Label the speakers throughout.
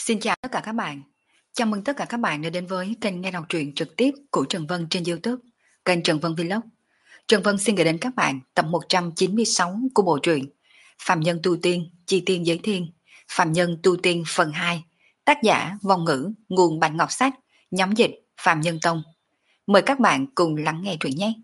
Speaker 1: Xin chào tất cả các bạn. Chào mừng tất cả các bạn đã đến với kênh nghe đọc truyện trực tiếp của Trần Vân trên YouTube, kênh Trần Vân Vlog. Trần Vân xin gửi đến các bạn tập 196 của bộ truyện Phạm Nhân Tu Tiên, Chi Tiên Giới Thiên, Phạm Nhân Tu Tiên phần 2, tác giả Vong Ngữ, nguồn Bạch Ngọc Sách, nhóm dịch Phạm Nhân Tông. Mời các bạn cùng lắng nghe truyện nhé.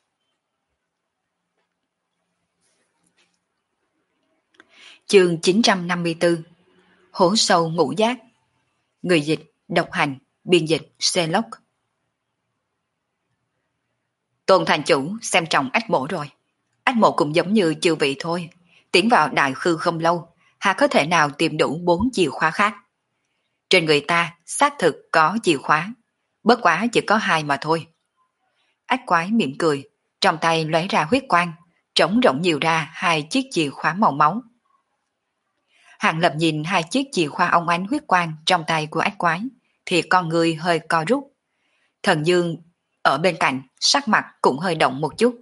Speaker 1: Chương 954, Hổ sâu ngũ giác. Người dịch Độc Hành, biên dịch Sherlock. Tôn thành chủ xem trọng ách mộ rồi. Ách mộ cũng giống như chư vị thôi. Tiến vào đại khư không lâu, hà có thể nào tìm đủ 4 chìa khóa khác. Trên người ta xác thực có chìa khóa, bất quá chỉ có 2 mà thôi. Ách quái mỉm cười, trong tay lóe ra huyết quang, trống rỗng nhiều ra 2 chiếc chìa khóa màu máu. Hàng Lập nhìn 2 chiếc chìa khóa óng ánh huyết quang trong tay của ách quái, thì con người hơi co rút. Thần Dương ở bên cạnh, sắc mặt cũng hơi động một chút.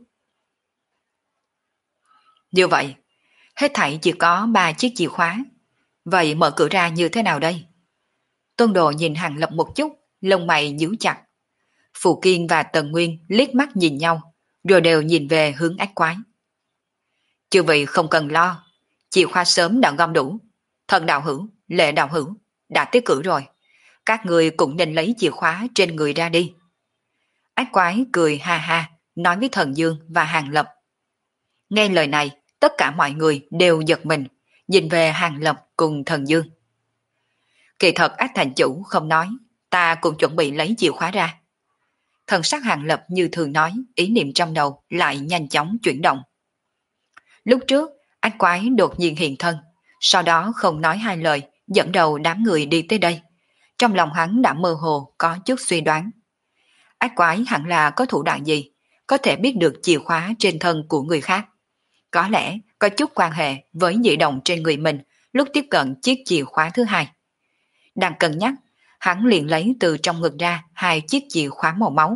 Speaker 1: Như vậy, hết thảy chỉ có 3 chiếc chìa khóa. Vậy mở cửa ra như thế nào đây? Tôn Đồ nhìn Hàng Lập một chút, lông mày nhíu chặt. Phù Kiên và Tần Nguyên liếc mắt nhìn nhau, rồi đều nhìn về hướng ách quái. Chư vị không cần lo, chìa khóa sớm đã gom đủ. Thần đạo hữu, Lệ đạo hữu, đã tiếp cử rồi. Các người cũng nên lấy chìa khóa trên người ra đi. Ách quái cười ha ha, nói với Thần Dương và Hàng Lập. Nghe lời này, tất cả mọi người đều giật mình, nhìn về Hàng Lập cùng Thần Dương. Kỳ thật ách thành chủ không nói, ta cũng chuẩn bị lấy chìa khóa ra. Thần sắc Hàng Lập như thường nói, ý niệm trong đầu lại nhanh chóng chuyển động. Lúc trước, ách quái đột nhiên hiện thân, sau đó không nói hai lời, dẫn đầu đám người đi tới đây. Trong lòng hắn đã mơ hồ có chút suy đoán. Ách quái hẳn là có thủ đoạn gì, có thể biết được chìa khóa trên thân của người khác. Có lẽ có chút quan hệ với dị động trên người mình lúc tiếp cận chiếc chìa khóa thứ 2. Đang cân nhắc, hắn liền lấy từ trong ngực ra 2 chiếc chìa khóa màu máu.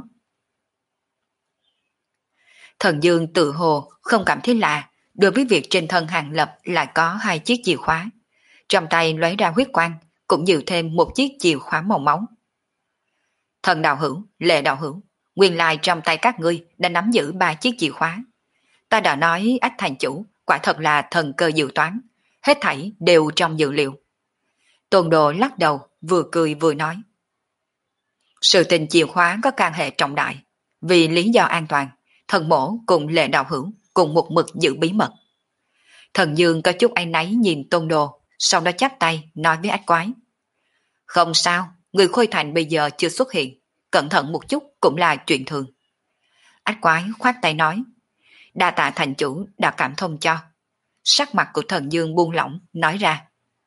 Speaker 1: Thần Dương tự hồ không cảm thấy lạ đối với việc trên thân Hàng Lập lại có 2 chiếc chìa khóa. Trong tay lóe ra huyết quang, cũng nhiều thêm một chiếc chìa khóa màu máu. Thần đạo hữu, Lệ đạo hữu, nguyên lai trong tay các ngươi đã nắm giữ 3 chiếc chìa khóa. Ta đã nói ách thành chủ, quả thật là thần cơ dự toán, hết thảy đều trong dự liệu. Tôn Đồ lắc đầu, vừa cười vừa nói. Sự tình chìa khóa có can hệ trọng đại, vì lý do an toàn, thần mổ cùng Lệ đạo hữu cùng một mực giữ bí mật. Thần Dương có chút áy náy nhìn Tôn Đồ, sau đó chắp tay nói với ách quái. Không sao, người Khôi Thành bây giờ chưa xuất hiện, cẩn thận một chút cũng là chuyện thường. Ách quái khoát tay nói. Đa tạ thành chủ đã cảm thông cho. Sắc mặt của Thần Dương buông lỏng, nói ra.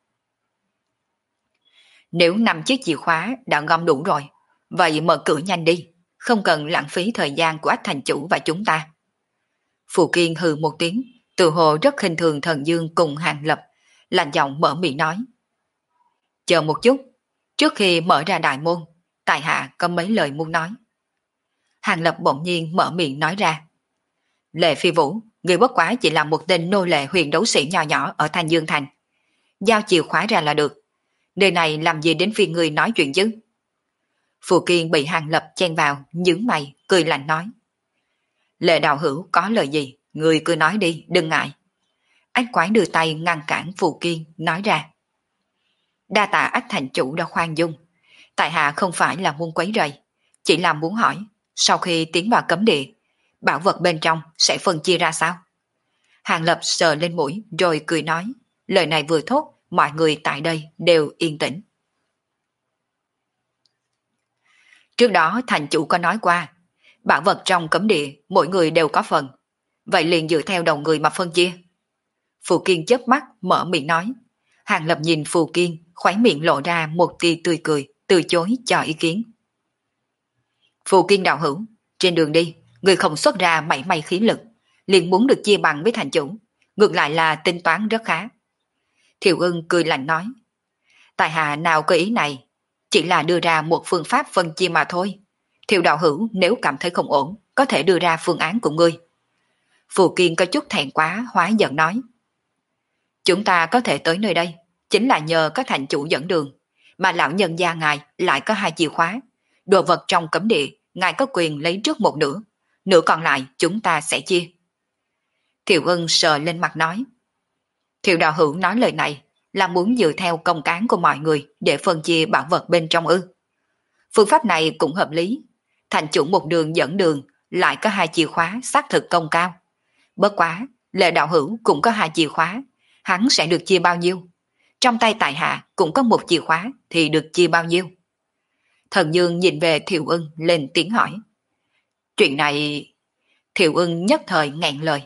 Speaker 1: Nếu 5 chiếc chìa khóa đã gom đủ rồi, vậy mở cửa nhanh đi, không cần lãng phí thời gian của ách thành chủ và chúng ta. Phù Kiên hừ một tiếng, tự hồ rất khinh thường Thần Dương cùng Hàng Lập, lạnh giọng mở miệng nói. Chờ một chút, trước khi mở ra đại môn, tại hạ có mấy lời muốn nói. Hàng Lập bỗng nhiên mở miệng nói ra. Lệ Phi Vũ, người bất quá chỉ là một tên nô lệ huyền đấu sĩ nhỏ nhỏ ở Thanh Dương Thành. Giao chìa khóa ra là được. Nơi này làm gì đến phiên người nói chuyện chứ? Phù Kiên bị Hàng Lập chen vào, nhướng mày, cười lạnh nói. Lệ đạo hữu có lời gì, người cứ nói đi, đừng ngại. Ách quái đưa tay ngăn cản Phù Kiên, nói ra. Đa tạ ách thành chủ đã khoan dung. Tại hạ không phải là muốn quấy rầy, chỉ là muốn hỏi, sau khi tiến vào cấm địa, bảo vật bên trong sẽ phân chia ra sao? Hàng Lập sờ lên mũi rồi cười nói, lời này vừa thốt, mọi người tại đây đều yên tĩnh. Trước đó thành chủ có nói qua, bảo vật trong cấm địa mỗi người đều có phần, vậy liền dựa theo đầu người mà phân chia. Phù Kiên chớp mắt mở miệng nói. Hàng Lập nhìn Phù Kiên, khóe miệng lộ ra một tia tươi cười, từ chối cho ý kiến. Phù Kiên đạo hữu, trên đường đi, người không xuất ra mảy may khí lực, liền muốn được chia bằng với thành chủ, ngược lại là tính toán rất khá. Thiệu Ưng cười lạnh nói. Tại hạ nào có ý này, chỉ là đưa ra một phương pháp phân chia mà thôi. Thiệu đạo hữu nếu cảm thấy không ổn, có thể đưa ra phương án của ngươi. Phù Kiên có chút thẹn quá, hóa giận nói. Chúng ta có thể tới nơi đây, chính là nhờ các thành chủ dẫn đường. mà lão nhân gia ngài lại có 2 chìa khóa. Đồ vật trong cấm địa, ngài có quyền lấy trước một nửa, nửa còn lại chúng ta sẽ chia. Thiệu Ưng sờ lên mặt nói. Thiệu đạo hữu nói lời này là muốn dựa theo công cán của mọi người để phân chia bảo vật bên trong ư? Phương pháp này cũng hợp lý. Thành chủ một đường dẫn đường lại có 2 chìa khóa xác thực công cao. Bất quá, Lệ đạo hữu cũng có 2 chìa khóa, hắn sẽ được chia bao nhiêu? Trong tay tại hạ cũng có 1 chìa khóa thì được chia bao nhiêu? Thần Dương nhìn về Thiệu Ưng lên tiếng hỏi. Chuyện này... Thiệu Ưng nhất thời nghẹn lời.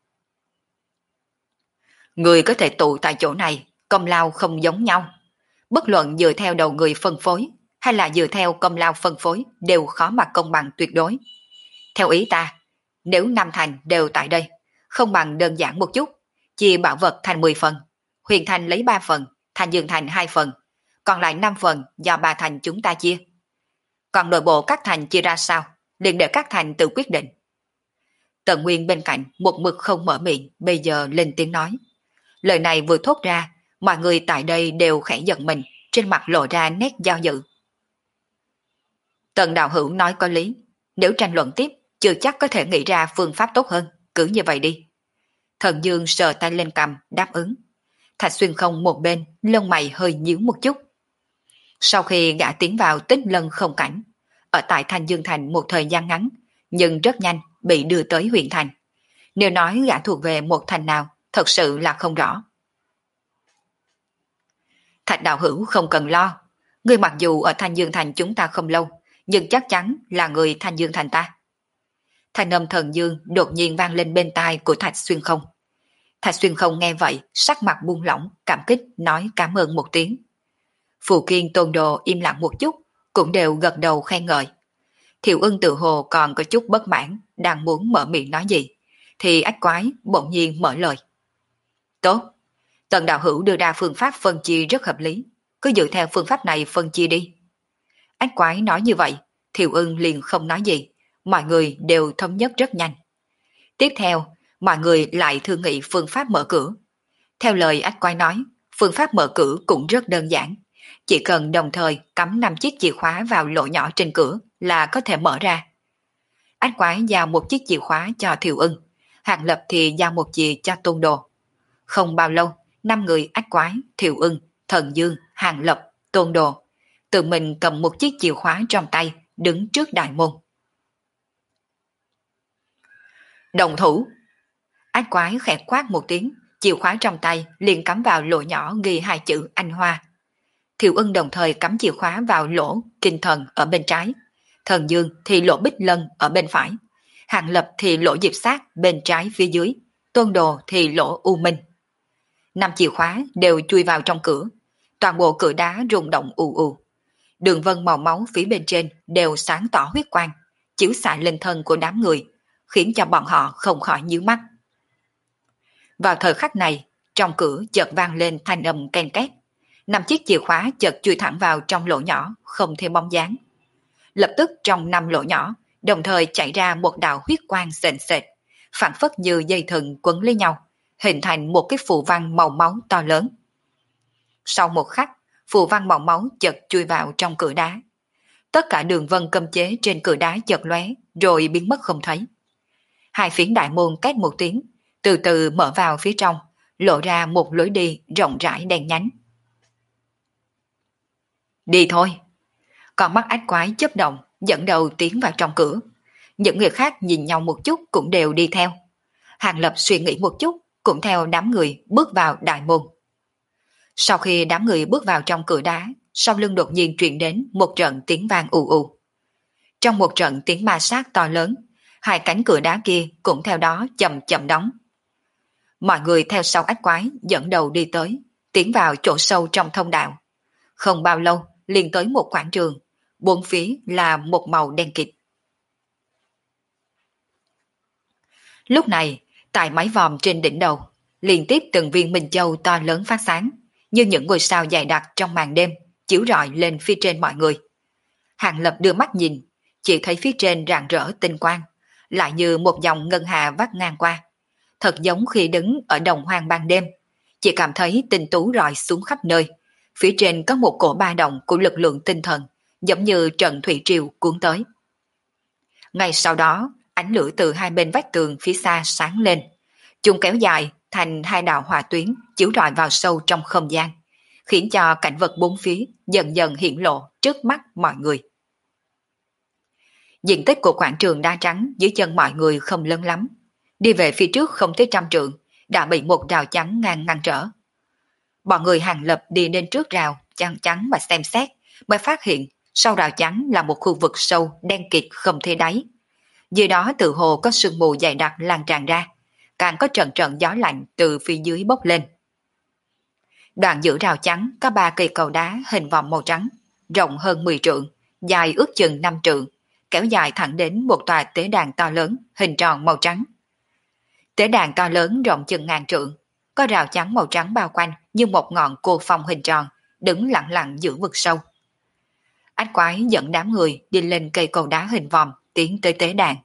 Speaker 1: Người có thể tụ tại chỗ này, công lao không giống nhau. Bất luận dựa theo đầu người phân phối hay là dựa theo công lao phân phối đều khó mà công bằng tuyệt đối. Theo ý ta, nếu 5 thành đều tại đây, không bằng đơn giản một chút, chia bảo vật thành 10 phần, Huyền Thành lấy 3 phần, Thanh Dương Thành 2 phần, còn lại 5 phần do 3 thành chúng ta chia. Còn nội bộ các thành chia ra sao, liền để các thành tự quyết định. Tần Nguyên bên cạnh một mực không mở miệng, bây giờ lên tiếng nói. Lời này vừa thốt ra, mọi người tại đây đều khẽ giận mình, trên mặt lộ ra nét do dự. Tần đạo hữu nói có lý, nếu tranh luận tiếp, chưa chắc có thể nghĩ ra phương pháp tốt hơn, cứ như vậy đi. Thần Dương sờ tay lên cằm, đáp ứng. Thạch Xuyên Không một bên, lông mày hơi nhíu một chút. Sau khi gã tiến vào Tích Lân không cảnh, ở tại Thanh Dương Thành một thời gian ngắn, nhưng rất nhanh bị đưa tới huyện thành. Nếu nói gã thuộc về một thành nào, thật sự là không rõ. Thạch đạo hữu không cần lo, người mặc dù ở Thanh Dương Thành chúng ta không lâu, nhưng chắc chắn là người Thanh Dương Thành ta. Thanh âm Thần Dương đột nhiên vang lên bên tai của Thạch Xuyên Không. Thạch Xuyên Không nghe vậy, sắc mặt buông lỏng, cảm kích nói cảm ơn một tiếng. Phù Kiên Tôn Đồ im lặng một chút, cũng đều gật đầu khen ngợi. Thiệu Ưng tự hồ còn có chút bất mãn, đang muốn mở miệng nói gì, thì Ách Quái bỗng nhiên mở lời. Tốt, Tần đạo hữu đưa ra phương pháp phân chia rất hợp lý, cứ dựa theo phương pháp này phân chia đi. Ách Quái nói như vậy, Thiệu Ưng liền không nói gì, mọi người đều thống nhất rất nhanh. Tiếp theo, mọi người lại thương nghị phương pháp mở cửa. Theo lời Ách Quái nói, phương pháp mở cửa cũng rất đơn giản, chỉ cần đồng thời cắm 5 chiếc chìa khóa vào lỗ nhỏ trên cửa là có thể mở ra. Ách Quái giao 1 chiếc chìa khóa cho Thiệu Ưng, Hàng Lập thì giao 1 chìa cho Tôn Đồ. Không bao lâu, 5 người Ách Quái, Thiệu Ưng, Thần Dương, Hàng Lập, Tôn Đồ tự mình cầm 1 chiếc chìa khóa trong tay, đứng trước đại môn. Động thủ! Ách Quái khẽ quát một tiếng, chìa khóa trong tay liền cắm vào lỗ nhỏ ghi 2 chữ Anh Hoa. Thiệu Ưng đồng thời cắm chìa khóa vào lỗ Kinh Thần ở bên trái, Thần Dương thì lỗ Bích Lân ở bên phải, Hàng Lập thì lỗ Diệp Sát bên trái phía dưới, Tôn Đồ thì lỗ U Minh. 5 chìa khóa đều chui vào trong cửa, toàn bộ cửa đá rung động ù ù. Đường vân màu máu phía bên trên đều sáng tỏ huyết quang, chiếu xạ lên thân của đám người, khiến cho bọn họ không khỏi nhíu mắt. Vào thời khắc này, trong cửa chợt vang lên thanh âm ken két. 5 chiếc chìa khóa chợt chui thẳng vào trong lỗ nhỏ, không thêm bóng dáng. Lập tức trong 5 lỗ nhỏ, đồng thời chạy ra một đạo huyết quang sền sệt, phảng phất như dây thừng quấn lấy nhau, hình thành một cái phù văn màu máu to lớn. Sau một khắc, phù văn màu máu chợt chui vào trong cửa đá. Tất cả đường vân cấm chế trên cửa đá chợt lóe, rồi biến mất không thấy. 2 phiến đại môn két một tiếng, từ từ mở vào phía trong, lộ ra một lối đi rộng rãi đen nhánh. Đi thôi! Con mắt Ách Quái chớp động, dẫn đầu tiến vào trong cửa. Những người khác nhìn nhau một chút cũng đều đi theo. Hàng Lập suy nghĩ một chút, cũng theo đám người bước vào đại môn. Sau khi đám người bước vào trong cửa đá, sau lưng đột nhiên truyền đến một trận tiếng vang ù ù. Trong một trận tiếng ma sát to lớn, 2 cánh cửa đá kia cũng theo đó chậm chậm đóng. Mọi người theo sau Ách Quái dẫn đầu đi tới, tiến vào chỗ sâu trong thông đạo. Không bao lâu, liền tới một quảng trường, 4 phía là một màu đen kịt. Lúc này, tại mái vòm trên đỉnh đầu, liên tiếp từng viên minh châu to lớn phát sáng, như những ngôi sao dày đặc trong màn đêm, chiếu rọi lên phía trên mọi người. Hàng Lập đưa mắt nhìn, chỉ thấy phía trên rạng rỡ tinh quang, lại như một dòng ngân hà vắt ngang qua. Thật giống khi đứng ở đồng hoang ban đêm, chỉ cảm thấy tinh tú rọi xuống khắp nơi, Phía trên có một cổ ba động của lực lượng tinh thần, giống như trận thủy triều cuốn tới. Ngay sau đó, ánh lửa từ hai bên vách tường phía xa sáng lên. Chúng kéo dài thành hai đạo hỏa tuyến chiếu rọi vào sâu trong không gian, khiến cho cảnh vật bốn phía dần dần hiển lộ trước mắt mọi người. Diện tích của quảng trường đá trắng dưới chân mọi người không lớn lắm. Đi về phía trước không tới 100 trượng, đã bị một rào chắn ngăn trở. Bọn người Hàng Lập đi lên trước rào chắn chắn và xem xét, mới phát hiện sau rào chắn là một khu vực sâu đen kịt không thấy đáy. Dưới đó tự hồ có sương mù dày đặc lan tràn ra, càng có trận trận gió lạnh từ phía dưới bốc lên. Đoạn giữa rào chắn có 3 cây cầu đá hình vòng màu trắng, rộng hơn 10 trượng, dài ước chừng 5 trượng, kéo dài thẳng đến một tòa tế đàn to lớn hình tròn màu trắng. Tế đàn to lớn rộng chừng ngàn trượng, có rào chắn màu trắng bao quanh như một ngọn cô phong hình tròn, đứng lặng lặng giữa vực sâu. Ách Quái dẫn đám người đi lên cây cầu đá hình vòm tiến tới tế đàn.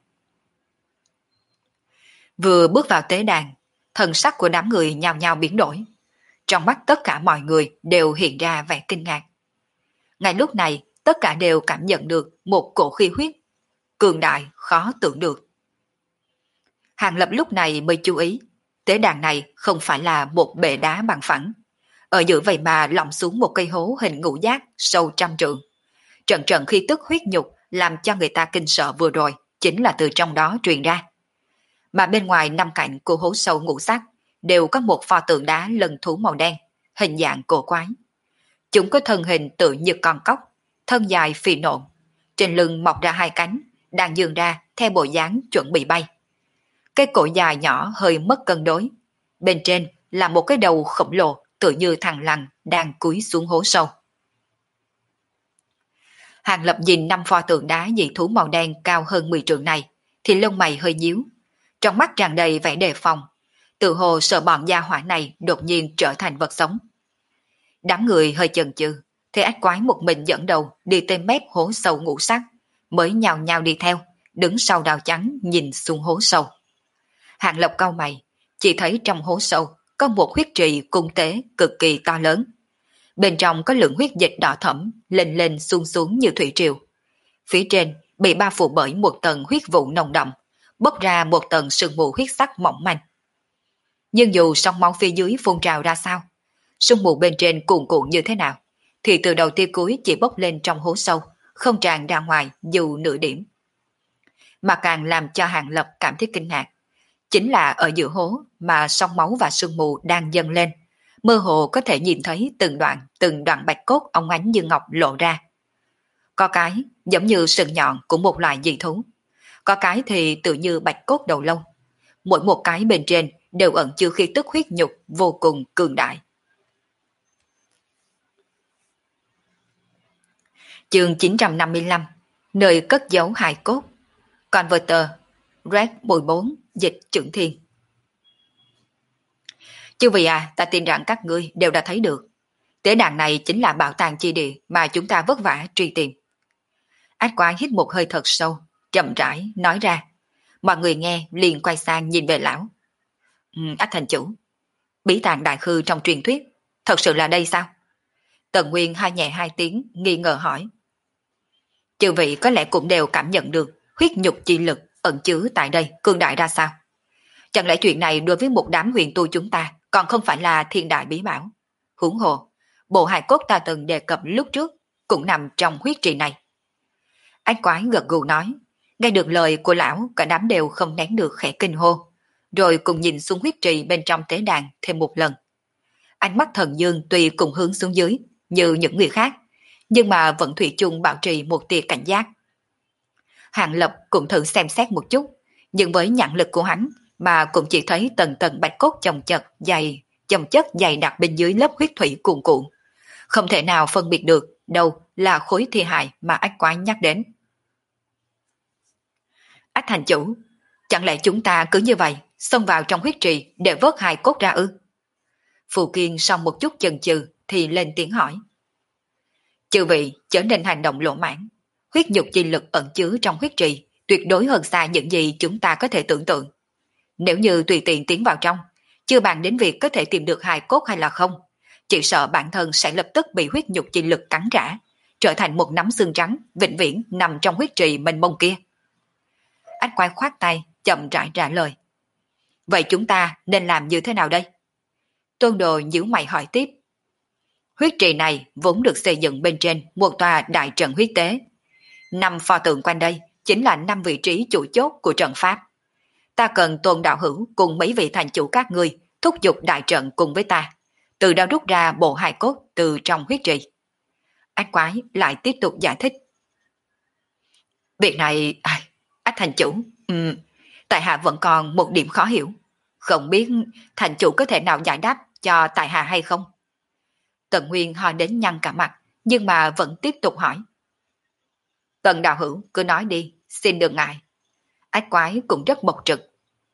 Speaker 1: Vừa bước vào tế đàn, thần sắc của đám người nhao nhao biến đổi. Trong mắt tất cả mọi người đều hiện ra vẻ kinh ngạc. Ngay lúc này, tất cả đều cảm nhận được một cổ khí huyết cường đại khó tưởng được. Hàng Lập lúc này mới chú ý, tế đàn này không phải là một bệ đá bằng phẳng. Ở giữa vậy mà lỏng xuống một cây hố hình ngũ giác sâu 100 trượng. Trận trận khí tức huyết nhục làm cho người ta kinh sợ vừa rồi chính là từ trong đó truyền ra. Mà bên ngoài năm cạnh của hố sâu ngũ sắc đều có một pho tượng đá lân thú màu đen, hình dạng cổ quái. Chúng có thân hình tự như con cóc, thân dài phì nộn, trên lưng mọc ra hai cánh, đang dương ra theo bộ dáng chuẩn bị bay. Cái cổ dài nhỏ hơi mất cân đối, bên trên là một cái đầu khổng lồ tự như thằn lằn đang cúi xuống hố sâu. Hàng Lập nhìn 5 pho tượng đá dị thú màu đen cao hơn 10 trượng này, thì lông mày hơi nhíu, trong mắt tràn đầy vẻ đề phòng, tự hồ sợ bọn gia hỏa này đột nhiên trở thành vật sống. Đám người hơi chần chừ, thấy Ách Quái một mình dẫn đầu đi tới mép hố sâu ngũ sắc, mới nhào nhào đi theo, đứng sau rào chắn nhìn xuống hố sâu. Hàng Lập cau mày, chỉ thấy trong hố sâu có một huyết trì cung tế cực kỳ to lớn. Bên trong có lượng huyết dịch đỏ thẫm lên lên xuống xuống như thủy triều. Phía trên bị bao phủ bởi một tầng huyết vụ nồng đậm, bốc ra một tầng sương mù huyết sắc mỏng manh. Nhưng dù sóng máu phía dưới phun trào ra sao, sương mù bên trên cuồn cuộn như thế nào, thì từ đầu tia cuối chỉ bốc lên trong hố sâu, không tràn ra ngoài dù nửa điểm. Mà càng làm cho Hàng Lập cảm thấy kinh ngạc, chính là ở giữa hố mà sóng máu và sương mù đang dâng lên, mơ hồ có thể nhìn thấy từng đoạn bạch cốt óng ánh như ngọc lộ ra. Có cái giống như sừng nhọn của một loài dị thú, có cái thì tự như bạch cốt đầu lâu. Mỗi một cái bên trên đều ẩn chứa khí tức huyết nhục vô cùng cường đại. Chương 955, nơi cất giấu hài cốt. Converter, Red 14, dịch trưởng thiên. Chư vị à, ta tin rằng các ngươi đều đã thấy được. Tế đàn này chính là bảo tàng chi địa mà chúng ta vất vả truy tìm. Ách Quái hít một hơi thật sâu, chậm rãi nói ra. Mọi người nghe liền quay sang nhìn về lão. Ách thành chủ, bí tàng đại khư trong truyền thuyết, thật sự là đây sao? Tần Nguyên hai nhẹ hai tiếng nghi ngờ hỏi. Chư vị có lẽ cũng đều cảm nhận được huyết nhục chi lực ẩn chứa tại đây cường đại ra sao? Chẳng lẽ chuyện này đối với một đám huyền tu chúng ta còn không phải là thiên đại bí bảo? Huống hồ, bộ hài cốt ta từng đề cập lúc trước cũng nằm trong huyết trì này. Ách Quái gật gù nói, nghe được lời của lão cả đám đều không nén được khẽ kinh hô, rồi cùng nhìn xuống huyết trì bên trong tế đàn thêm một lần. Ánh mắt Thần Dương tuy cùng hướng xuống dưới như những người khác, nhưng mà vẫn thủy chung bảo trì một tia cảnh giác. Hàng Lập cũng thử xem xét một chút, nhưng với nhãn lực của hắn mà cũng chỉ thấy tầng tầng bạch cốt chồng chất dày đặc bên dưới lớp huyết thủy cuồn cuộn, không thể nào phân biệt được đâu là khối thi hài mà Ách Quái nhắc đến. Ách thành chủ, chẳng lẽ chúng ta cứ như vậy xông vào trong huyết trì để vớt hài cốt ra ư? Phù Kiên sau một chút chần chừ thì lên tiếng hỏi. Chư vị trở nên hành động lỗ mãn, huyết nhục chi lực ẩn chứa trong huyết trì tuyệt đối hơn xa những gì chúng ta có thể tưởng tượng. Nếu như tùy tiện tiến vào trong, chưa bàn đến việc có thể tìm được hài cốt hay là không, chỉ sợ bản thân sẽ lập tức bị huyết nhục chi lực cắn trả, trở thành một nắm xương trắng, vĩnh viễn nằm trong huyết trì mênh mông kia. Ách quái khoát tay, chậm rãi trả lời. Vậy chúng ta nên làm như thế nào đây? Tôn Đồ nhíu mày hỏi tiếp. Huyết trì này vốn được xây dựng bên trên một tòa đại trận huyết tế. 5 pho tượng quanh đây chính là 5 vị trí chủ chốt của trận pháp. Ta cần Tôn đạo hữu cùng mấy vị thành chủ các ngươi thúc giục đại trận cùng với ta, từ đó rút ra bộ hài cốt từ trong huyết trì. Ách quái lại tiếp tục giải thích. Việc này, Ách thành chủ, tại hạ vẫn còn một điểm khó hiểu. Không biết thành chủ có thể nào giải đáp cho tại hạ hay không? Tần Nguyên ho đến nhăn cả mặt, nhưng mà vẫn tiếp tục hỏi. Tần đạo hữu cứ nói đi, xin đừng ngại. Ách quái cũng rất bộc trực.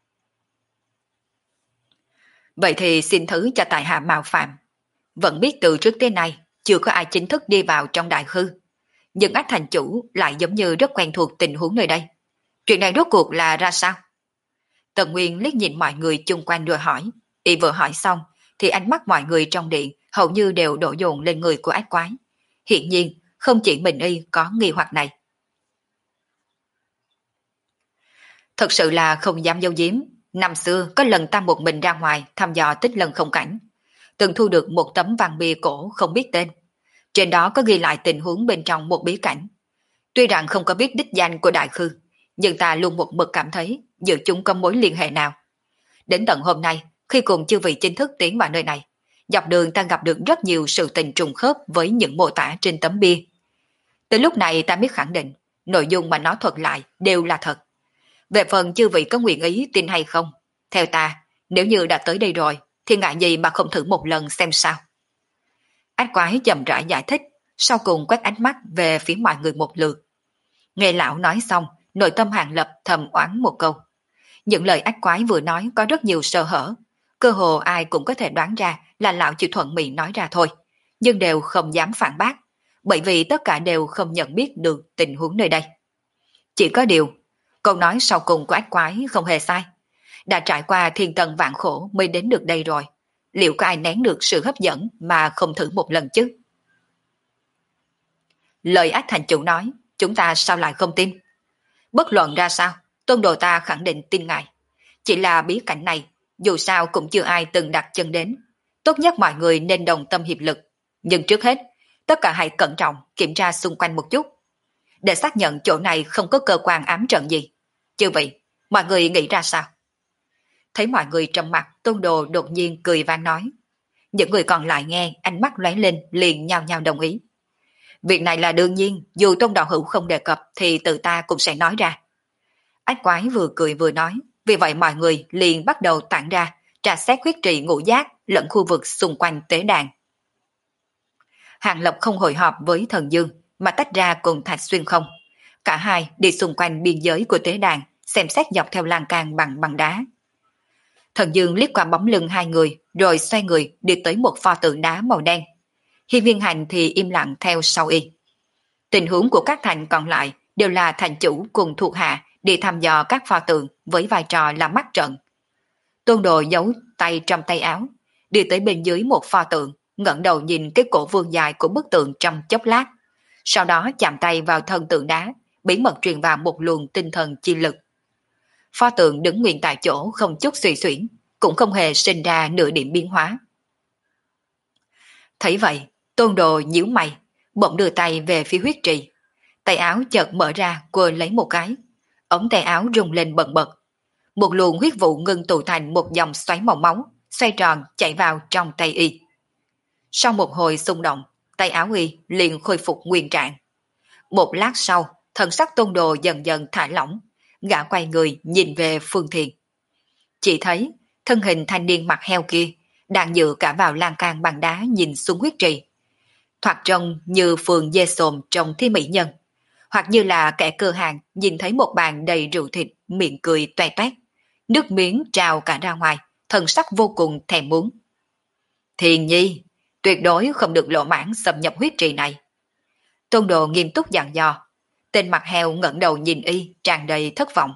Speaker 1: Vậy thì xin thứ cho tại hạ mạo phạm. Vẫn biết từ trước tới nay chưa có ai chính thức đi vào trong đại hư, nhưng Ách thành chủ lại giống như rất quen thuộc tình huống nơi đây. Chuyện này rốt cuộc là ra sao? Tần Nguyên liếc nhìn mọi người chung quanh rồi hỏi. Y vừa hỏi xong thì ánh mắt mọi người trong điện hầu như đều đổ dồn lên người của ách quái. Hiện nhiên không chỉ mình Y có nghi hoặc này. Thật sự là không dám giấu giếm. Năm xưa có lần ta một mình ra ngoài thăm dò Tích Lân không cảnh, từng thu được một tấm vàng bìa cổ không biết tên. Trên đó có ghi lại tình huống bên trong một bí cảnh. Tuy rằng không có biết đích danh của đại khư, nhưng ta luôn một mực cảm thấy giữa chúng có mối liên hệ nào. Đến tận hôm nay, khi cùng chư vị chính thức tiến vào nơi này, dọc đường ta gặp được rất nhiều sự tình trùng khớp với những mô tả trên tấm bia. Từ lúc này ta biết khẳng định, nội dung mà nó thuật lại đều là thật. Về phần chư vị có nguyện ý tin hay không, theo ta, nếu như đã tới đây rồi, thì ngại gì mà không thử một lần xem sao. Ách quái chậm rãi giải thích, sau cùng quét ánh mắt về phía mọi người một lượt. Nghe lão nói xong, nội tâm Hàng Lập thầm oán một câu. Những lời ách quái vừa nói có rất nhiều sơ hở, cơ hồ ai cũng có thể đoán ra là lão chỉ thuận miệng nói ra thôi, nhưng đều không dám phản bác, bởi vì tất cả đều không nhận biết được tình huống nơi đây. Chỉ có điều, câu nói sau cùng của ách quái không hề sai. Đã trải qua thiên tầng vạn khổ mới đến được đây rồi, liệu có ai nén được sự hấp dẫn mà không thử một lần chứ? Lời ách thành chủ nói, chúng ta sao lại không tin? Bất luận ra sao, tôn đồ ta khẳng định tin ngài. Chỉ là bí cảnh này, dù sao cũng chưa ai từng đặt chân đến. Tốt nhất mọi người nên đồng tâm hiệp lực. Nhưng trước hết, tất cả hãy cẩn trọng kiểm tra xung quanh một chút, để xác nhận chỗ này không có cơ quan ám trận gì. Chứ vậy, mọi người nghĩ ra sao? Thấy mọi người trầm mặc, tôn đồ đột nhiên cười vang nói. Những người còn lại nghe, ánh mắt lóe lên liền nhao nhao đồng ý. Việc này là đương nhiên, dù tôn đạo hữu không đề cập thì tự ta cũng sẽ nói ra. Ách quái vừa cười vừa nói, vì vậy mọi người liền bắt đầu tản ra, tra xét huyết trì ngũ giác lẫn khu vực xung quanh tế đàn. Hàng Lập không hội họp với Thần Dương, mà tách ra cùng Thạch Xuyên không. Cả hai đi xung quanh biên giới của tế đàn, xem xét dọc theo lan can bằng đá. Thần Dương liếc qua bóng lưng hai người, rồi xoay người đi tới một pho tượng đá màu đen. Hiên Viên Hành thì im lặng theo sau y. Tình huống của các thành còn lại đều là thành chủ cùng thuộc hạ đi thăm dò các pho tượng với vai trò là mắt trận. Tôn Đồ giấu tay trong tay áo, đi tới bên dưới một pho tượng, ngẩng đầu nhìn cái cổ vương dài của bức tượng trong chốc lát, sau đó chạm tay vào thân tượng đá, bí mật truyền vào một luồng tinh thần chi lực. Pho tượng đứng nguyên tại chỗ không chút suy xuyển, cũng không hề sinh ra nửa điểm biến hóa. Thấy vậy, Tôn Đồ nhíu mày, bỗng đưa tay về phía huyết trì. Tay áo chợt mở ra, quơ lấy một cái. Ống tay áo rung lên bần bật. Một luồng huyết vụ ngưng tụ thành một dòng xoáy màu máu, xoay tròn chạy vào trong tay y. Sau một hồi xung động, tay áo y liền khôi phục nguyên trạng. Một lát sau, thần sắc Tôn Đồ dần dần thả lỏng, gã quay người nhìn về Phương Thiền. Chỉ thấy thân hình thanh niên mặt heo kia đang dựa cả vào lan can bằng đá nhìn xuống huyết trì, thoạt trông như phường dê xồm trong Thi Mỹ Nhân, hoặc như là kẻ cơ hàng nhìn thấy một bàn đầy rượu thịt, miệng cười toe toét, nước miếng trào cả ra ngoài, thần sắc vô cùng thèm muốn. Thiền nhi, tuyệt đối không được lộ mãn xâm nhập huyết trì này. Tôn Đồ nghiêm túc dặn dò. Tên mặt heo ngẩng đầu nhìn y, tràn đầy thất vọng.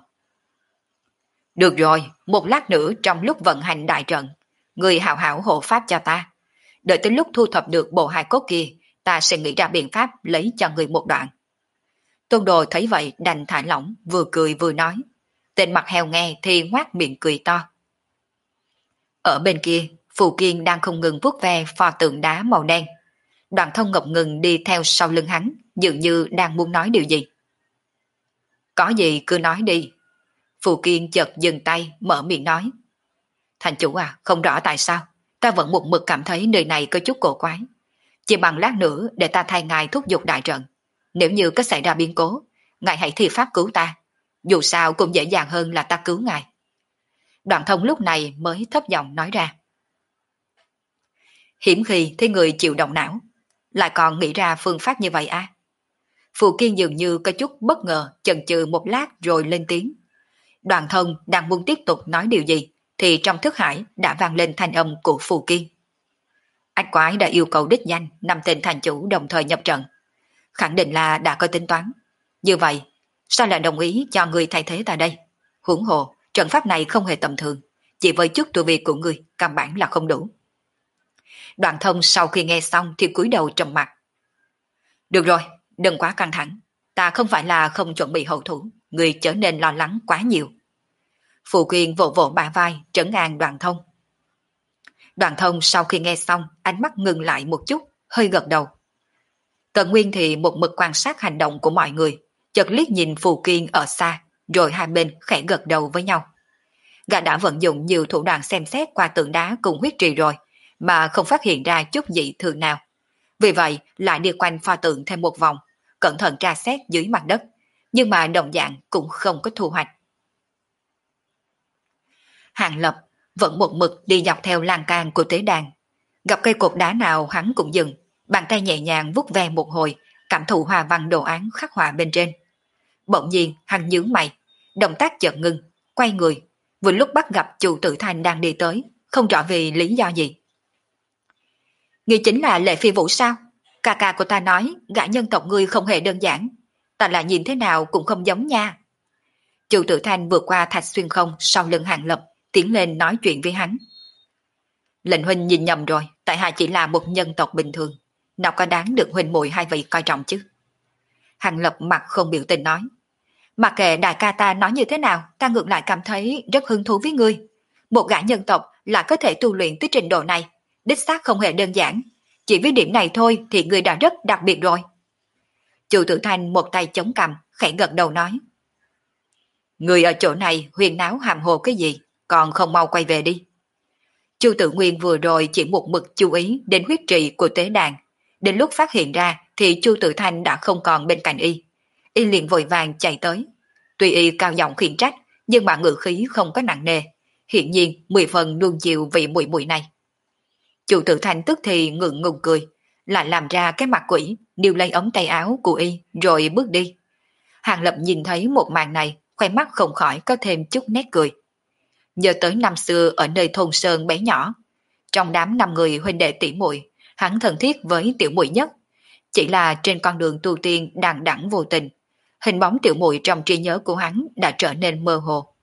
Speaker 1: Được rồi, một lát nữa trong lúc vận hành đại trận, người hảo hảo hộ pháp cho ta. Đợi tới lúc thu thập được bộ hài cốt kia, ta sẽ nghĩ ra biện pháp lấy cho người một đoạn. Tôn Đồ thấy vậy đành thả lỏng, vừa cười vừa nói. Tên mặt heo nghe thì ngoác miệng cười to. Ở bên kia, Phù Kiên đang không ngừng vuốt ve pho tượng đá màu đen. Đoàn Thông ngập ngừng đi theo sau lưng hắn, dường như đang muốn nói điều gì. Có gì cứ nói đi. Phù Kiên chợt dừng tay, mở miệng nói. Thành chủ à, không rõ tại sao, ta vẫn một mực cảm thấy nơi này có chút cổ quái. Chỉ bằng lát nữa để ta thay ngài thúc giục đại trận. Nếu như có xảy ra biến cố, ngài hãy thi pháp cứu ta. Dù sao cũng dễ dàng hơn là ta cứu ngài. Đoàn Thông lúc này mới thấp giọng nói ra. Hiếm khi thấy người chịu động não, lại còn nghĩ ra phương pháp như vậy à? Phù Kiên dường như có chút bất ngờ, chần chừ một lát rồi lên tiếng. Đoàn Thông đang muốn tiếp tục nói điều gì, thì trong thức hải đã vang lên thanh âm của Phù Kiên. Ách quái đã yêu cầu đích danh 5 tên thành chủ đồng thời nhập trận. Khẳng định là đã có tính toán. Như vậy, sao lại đồng ý cho người thay thế ta đây? Huống hồ, trận pháp này không hề tầm thường, chỉ với chút tu vi của người, căn bản là không đủ. Đoàn Thông sau khi nghe xong thì cúi đầu trầm mặt. Được rồi, đừng quá căng thẳng. Ta không phải là không chuẩn bị hậu thủ, người trở nên lo lắng quá nhiều. Phù Kiên vỗ vỗ bả vai, trấn an Đoàn Thông. Đoàn Thông sau khi nghe xong, ánh mắt ngừng lại một chút, hơi gật đầu. Tần Nguyên thì một mực quan sát hành động của mọi người, chợt liếc nhìn Phù Kiên ở xa, rồi hai bên khẽ gật đầu với nhau. Gã đã vận dụng nhiều thủ đoạn xem xét qua tượng đá cùng huyết trì rồi, mà không phát hiện ra chút dị thường nào. Vì vậy, lại đi quanh pho tượng thêm một vòng, cẩn thận tra xét dưới mặt đất, nhưng mà đồng dạng cũng không có thu hoạch. Hàng Lập vẫn một mực đi dọc theo lan can của tế đàn. Gặp cây cột đá nào hắn cũng dừng, bàn tay nhẹ nhàng vuốt ve một hồi, cảm thụ hòa văn đồ án khắc họa bên trên. Bỗng nhiên hắn nhướng mày, động tác chợt ngưng, quay người, vừa lúc bắt gặp Chu Tử Thanh đang đi tới, không rõ vì lý do gì. Ngươi chính là Lệ Phi Vũ sao? Ca ca của ta nói gã nhân tộc ngươi không hề đơn giản, ta là nhìn thế nào cũng không giống nha. Chu Tử Thanh vượt qua thạch xuyên không sau lưng Hàng Lập, tiến lên nói chuyện với hắn. Lệnh huynh nhìn nhầm rồi, tại hạ chỉ là một nhân tộc bình thường, nào có đáng được huynh muội hai vị coi trọng chứ. Hàng Lập mặt không biểu tình nói. Mặc kệ đại ca ta nói như thế nào, ta ngược lại cảm thấy rất hứng thú với ngươi. Một gã nhân tộc là có thể tu luyện tới trình độ này, đích xác không hề đơn giản. Chỉ với điểm này thôi thì ngươi đã rất đặc biệt rồi. Chu Tử Thanh một tay chống cằm, khẽ gật đầu nói. Ngươi ở chỗ này huyền náo hàm hồ cái gì, còn không mau quay về đi. Chu Tử Nguyên vừa rồi chỉ một mực chú ý đến huyết trì của tế đàn. Đến lúc phát hiện ra thì Chu Tử Thanh đã không còn bên cạnh y. Y liền vội vàng chạy tới. Tuy y cao giọng khiển trách, nhưng mà ngữ khí không có nặng nề. Hiện nhiên 10 phần nuông chiều vị muội muội này. Chu Tử Thanh tức thì ngượng ngùng cười, lại làm ra cái mặt quỷ, níu lấy ống tay áo của y rồi bước đi. Hàng Lập nhìn thấy một màn này, khoe mắt không khỏi có thêm chút nét cười. Nhớ tới năm xưa ở nơi thôn sơn bé nhỏ, trong đám 5 người huynh đệ tỷ muội, hắn thân thiết với tiểu muội nhất. Chỉ là trên con đường tu tiên đằng đẵng vô tình, hình bóng tiểu muội trong trí nhớ của hắn đã trở nên mơ hồ.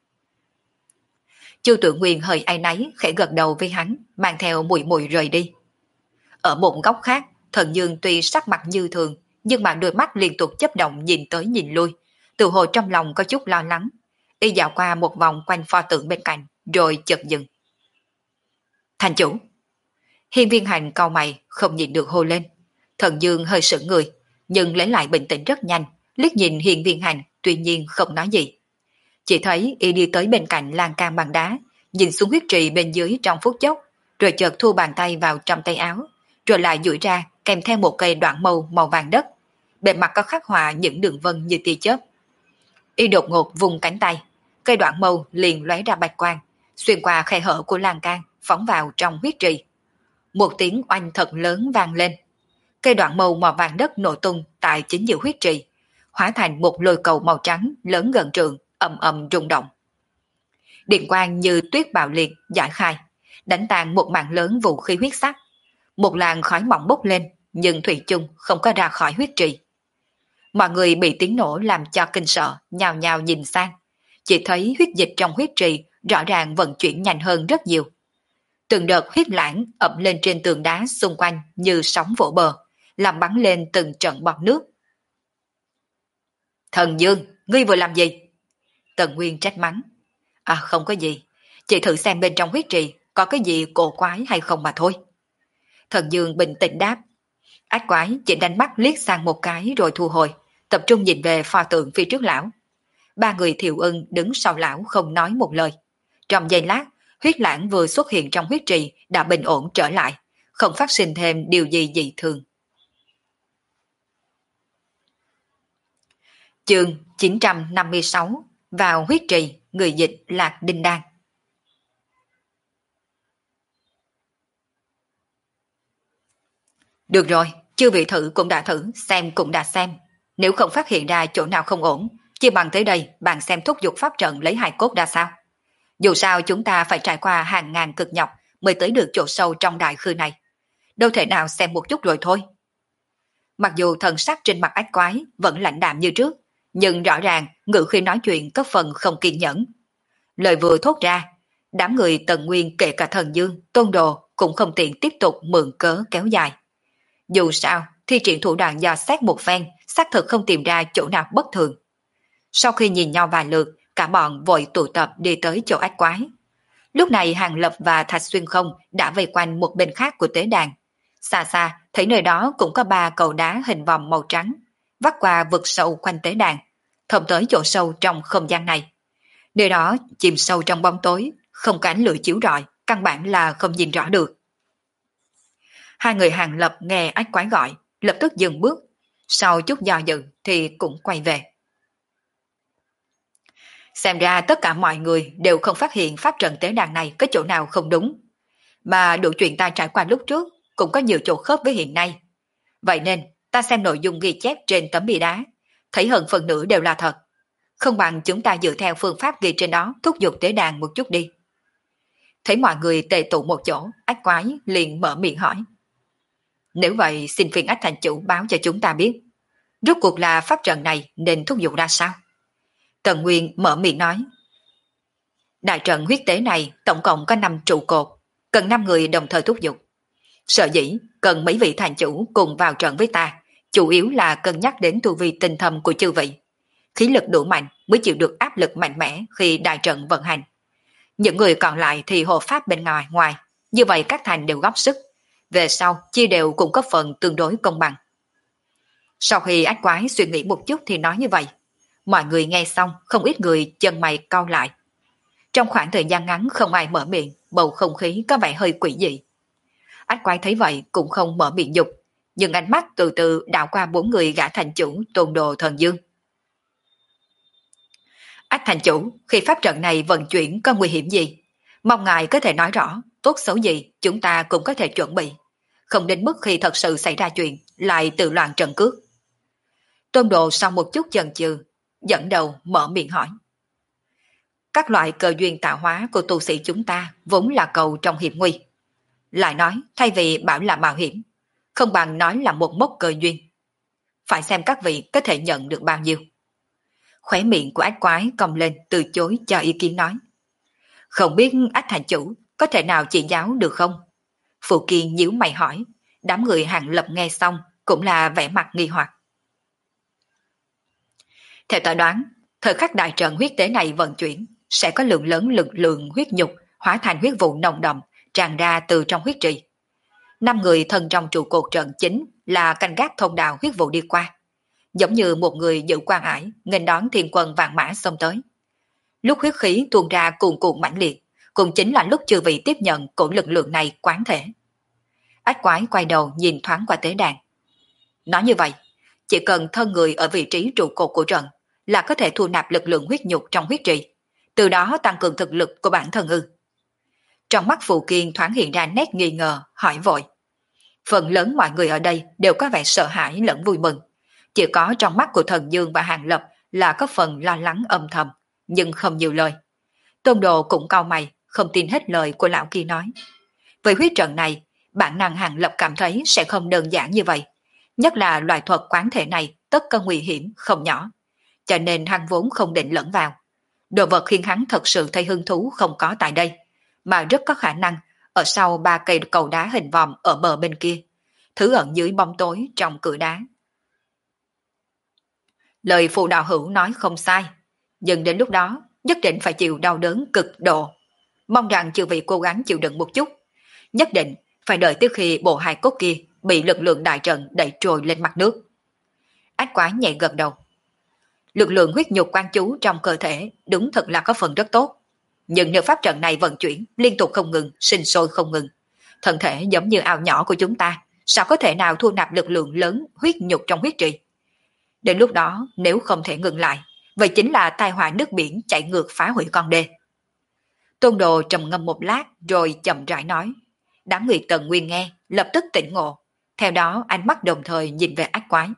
Speaker 1: Chu Tử Nguyên hơi áy náy khẽ gật đầu với hắn, mang theo muội muội rời đi. Ở một góc khác, Thần Dương tuy sắc mặt như thường, nhưng mà đôi mắt liên tục chớp động nhìn tới nhìn lui, tự hồ trong lòng có chút lo lắng. Y dạo qua một vòng quanh pho tượng bên cạnh, rồi chợt dừng. Thành chủ! Hiên Viên Hành cau mày, không nhìn được hô lên. Thần Dương hơi sững người, nhưng lấy lại bình tĩnh rất nhanh, liếc nhìn Hiên Viên Hành, tuy nhiên không nói gì. Chỉ thấy y đi tới bên cạnh lan can bằng đá, nhìn xuống huyết trì bên dưới trong phút chốc, rồi chợt thu bàn tay vào trong tay áo, rồi lại duỗi ra kèm theo một cây đoạn mâu màu vàng đất. Bề mặt có khắc họa những đường vân như tia chớp. Y đột ngột vùng cánh tay, cây đoạn mâu liền lóe ra bạch quang, xuyên qua khe hở của lan can, phóng vào trong huyết trì. Một tiếng oanh thật lớn vang lên. Cây đoạn mâu màu vàng đất nổ tung tại chính giữa huyết trì, hóa thành một lôi cầu màu trắng lớn gần trượng, ầm ầm rung động. Điện quang như tuyết bạo liệt giải khai, đánh tan một mảng lớn vũ khí huyết sắc. Một làn khói mỏng bốc lên, nhưng thủy chung không có ra khỏi huyết trì. Mọi người bị tiếng nổ làm cho kinh sợ, nhào nhào nhìn sang. Chỉ thấy huyết dịch trong huyết trì rõ ràng vận chuyển nhanh hơn rất nhiều. Từng đợt huyết lãng ập lên trên tường đá xung quanh như sóng vỗ bờ, làm bắn lên từng trận bọt nước. Thần Dương, ngươi vừa làm gì? Tần Nguyên trách mắng. À không có gì, chị thử xem bên trong huyết trì có cái gì cổ quái hay không mà thôi. Thần Dương bình tĩnh đáp. Ác quái chỉ đánh mắt liếc sang một cái rồi thu hồi, tập trung nhìn về pho tượng phía trước lão. Ba người Thiệu Ưng đứng sau lão không nói một lời. Trong giây lát, huyết lãng vừa xuất hiện trong huyết trì đã bình ổn trở lại, không phát sinh thêm điều gì dị thường. Chương 956 vào huyết trì, người dịch Lạc Đinh Đan. Được rồi, chư vị thử cũng đã thử, xem cũng đã xem. Nếu không phát hiện ra chỗ nào không ổn, chia bằng tới đây bạn xem thúc giục pháp trận lấy hài cốt ra sao. Dù sao chúng ta phải trải qua hàng ngàn cực nhọc mới tới được chỗ sâu trong đại khư này. Đâu thể nào xem một chút rồi thôi. Mặc dù thần sắc trên mặt ách quái vẫn lạnh đạm như trước, nhưng rõ ràng ngữ khi nói chuyện có phần không kiên nhẫn. Lời vừa thốt ra, đám người Tần Nguyên kể cả Thần Dương, Tôn Đồ cũng không tiện tiếp tục mượn cớ kéo dài. Dù sao, thi triển thủ đoạn dò xét một phen, xác thực không tìm ra chỗ nào bất thường. Sau khi nhìn nhau vài lượt, cả bọn vội tụ tập đi tới chỗ ách quái. Lúc này Hàng Lập và Thạch Xuyên Không đã vây quanh một bên khác của tế đàn. Xa xa, thấy nơi đó cũng có 3 cầu đá hình vòng màu trắng, vắt qua vực sâu quanh tế đàn, thông tới chỗ sâu trong không gian này. Nơi đó chìm sâu trong bóng tối, không có ánh lửa chiếu rọi, căn bản là không nhìn rõ được. Hai người Hàng Lập nghe ách quái gọi, lập tức dừng bước, sau chút do dự thì cũng quay về. Xem ra tất cả mọi người đều không phát hiện pháp trận tế đàn này có chỗ nào không đúng, mà đủ chuyện ta trải qua lúc trước cũng có nhiều chỗ khớp với hiện nay. Vậy nên ta xem nội dung ghi chép trên tấm bia đá, thấy hơn phần nửa đều là thật. Không bằng chúng ta dựa theo phương pháp ghi trên đó thúc giục tế đàn một chút đi. Thấy mọi người tề tụ một chỗ, ách quái liền mở miệng hỏi. Nếu vậy xin phiền ách thành chủ báo cho chúng ta biết, rốt cuộc là pháp trận này nên thúc giục ra sao? Tần Nguyên mở miệng nói. Đại trận huyết tế này tổng cộng có 5 trụ cột, cần 5 người đồng thời thúc giục. Sở dĩ cần mấy vị thành chủ cùng vào trận với ta, chủ yếu là cân nhắc đến tu vi tinh thâm của chư vị. Khí lực đủ mạnh mới chịu được áp lực mạnh mẽ khi đại trận vận hành. Những người còn lại thì hộ pháp bên ngoài, như vậy các thành đều góp sức. Về sau chia đều cũng có phần tương đối công bằng. Sau khi ách quái suy nghĩ một chút thì nói như vậy. Mọi người nghe xong, không ít người chân mày cau lại. Trong khoảng thời gian ngắn không ai mở miệng, bầu không khí có vẻ hơi quỷ dị. Ách quái thấy vậy cũng không mở miệng dục, nhưng ánh mắt từ từ đảo qua 4 người gã thành chủ Tôn Đồ, Thần Dương. Ách thành chủ, khi pháp trận này vận chuyển có nguy hiểm gì? Mong ngài có thể nói rõ, tốt xấu gì chúng ta cũng có thể chuẩn bị. Không đến mức khi thật sự xảy ra chuyện, lại tự loạn trận cước. Tôn Đồ sau một chút chần chừ, dẫn đầu mở miệng hỏi. Các loại cơ duyên tạo hóa của tu sĩ chúng ta vốn là cầu trong hiểm nguy. Lại nói, thay vì bảo là mạo hiểm, không bằng nói là một mốc cơ duyên. Phải xem các vị có thể nhận được bao nhiêu. Khóe miệng của ách quái cong lên từ chối cho ý kiến nói. Không biết ách thành chủ có thể nào chỉ giáo được không? Phụ Kiên nhíu mày hỏi, đám người Hàng Lập nghe xong cũng là vẻ mặt nghi hoặc. Theo ta đoán, thời khắc đại trận huyết tế này vận chuyển, sẽ có lượng lớn lực lượng huyết nhục hóa thành huyết vụ nồng đậm tràn ra từ trong huyết trì. 5 người thân trong trụ cột trận chính là canh gác thông đạo huyết vụ đi qua, giống như một người giữ quan ải nghênh đón thiên quân vạn mã xông tới. Lúc huyết khí tuôn ra cuồn cuộn mãnh liệt, cũng chính là lúc chư vị tiếp nhận của lực lượng này quán thể. Ách quái quay đầu nhìn thoáng qua tế đàn. Nói như vậy, chỉ cần thân người ở vị trí trụ cột của trận là có thể thu nạp lực lượng huyết nhục trong huyết trì, từ đó tăng cường thực lực của bản thân ư? Trong mắt Phù Kiên thoáng hiện ra nét nghi ngờ, hỏi vội. Phần lớn mọi người ở đây đều có vẻ sợ hãi lẫn vui mừng. Chỉ có trong mắt của Thần Dương và Hàng Lập là có phần lo lắng âm thầm, nhưng không nhiều lời. Tôn Đồ cũng cau mày, không tin hết lời của lão kia nói. Với huyết trận này, bản năng Hàng Lập cảm thấy sẽ không đơn giản như vậy. Nhất là loại thuật quán thể này tất có nguy hiểm không nhỏ. Cho nên hắn vốn không định lẫn vào. Đồ vật khiến hắn thật sự thấy hứng thú không có tại đây, mà rất có khả năng Ở sau ba cây cầu đá hình vòm ở bờ bên kia, thứ ẩn dưới bóng tối trong cửa đá. Lời phụ đạo hữu nói không sai, nhưng đến lúc đó nhất định phải chịu đau đớn cực độ. Mong rằng chư vị cố gắng chịu đựng một chút, nhất định phải đợi tới khi bộ hài cốt kia bị lực lượng đại trận đẩy trôi lên mặt nước. Ách quái nhẹ gật đầu. Lực lượng huyết nhục quan chú trong cơ thể đúng thật là có phần rất tốt. Nhưng nếu pháp trận này vận chuyển liên tục không ngừng, sinh sôi không ngừng, thân thể giống như ao nhỏ của chúng ta, sao có thể nào thu nạp lực lượng lớn huyết nhục trong huyết trì? Đến lúc đó nếu không thể ngừng lại, vậy chính là tai họa nước biển chạy ngược phá hủy con đê. Tôn Đồ trầm ngâm một lát rồi chậm rãi nói. Đám người Tần Nguyên nghe lập tức tỉnh ngộ, theo đó ánh mắt đồng thời nhìn về ách quái.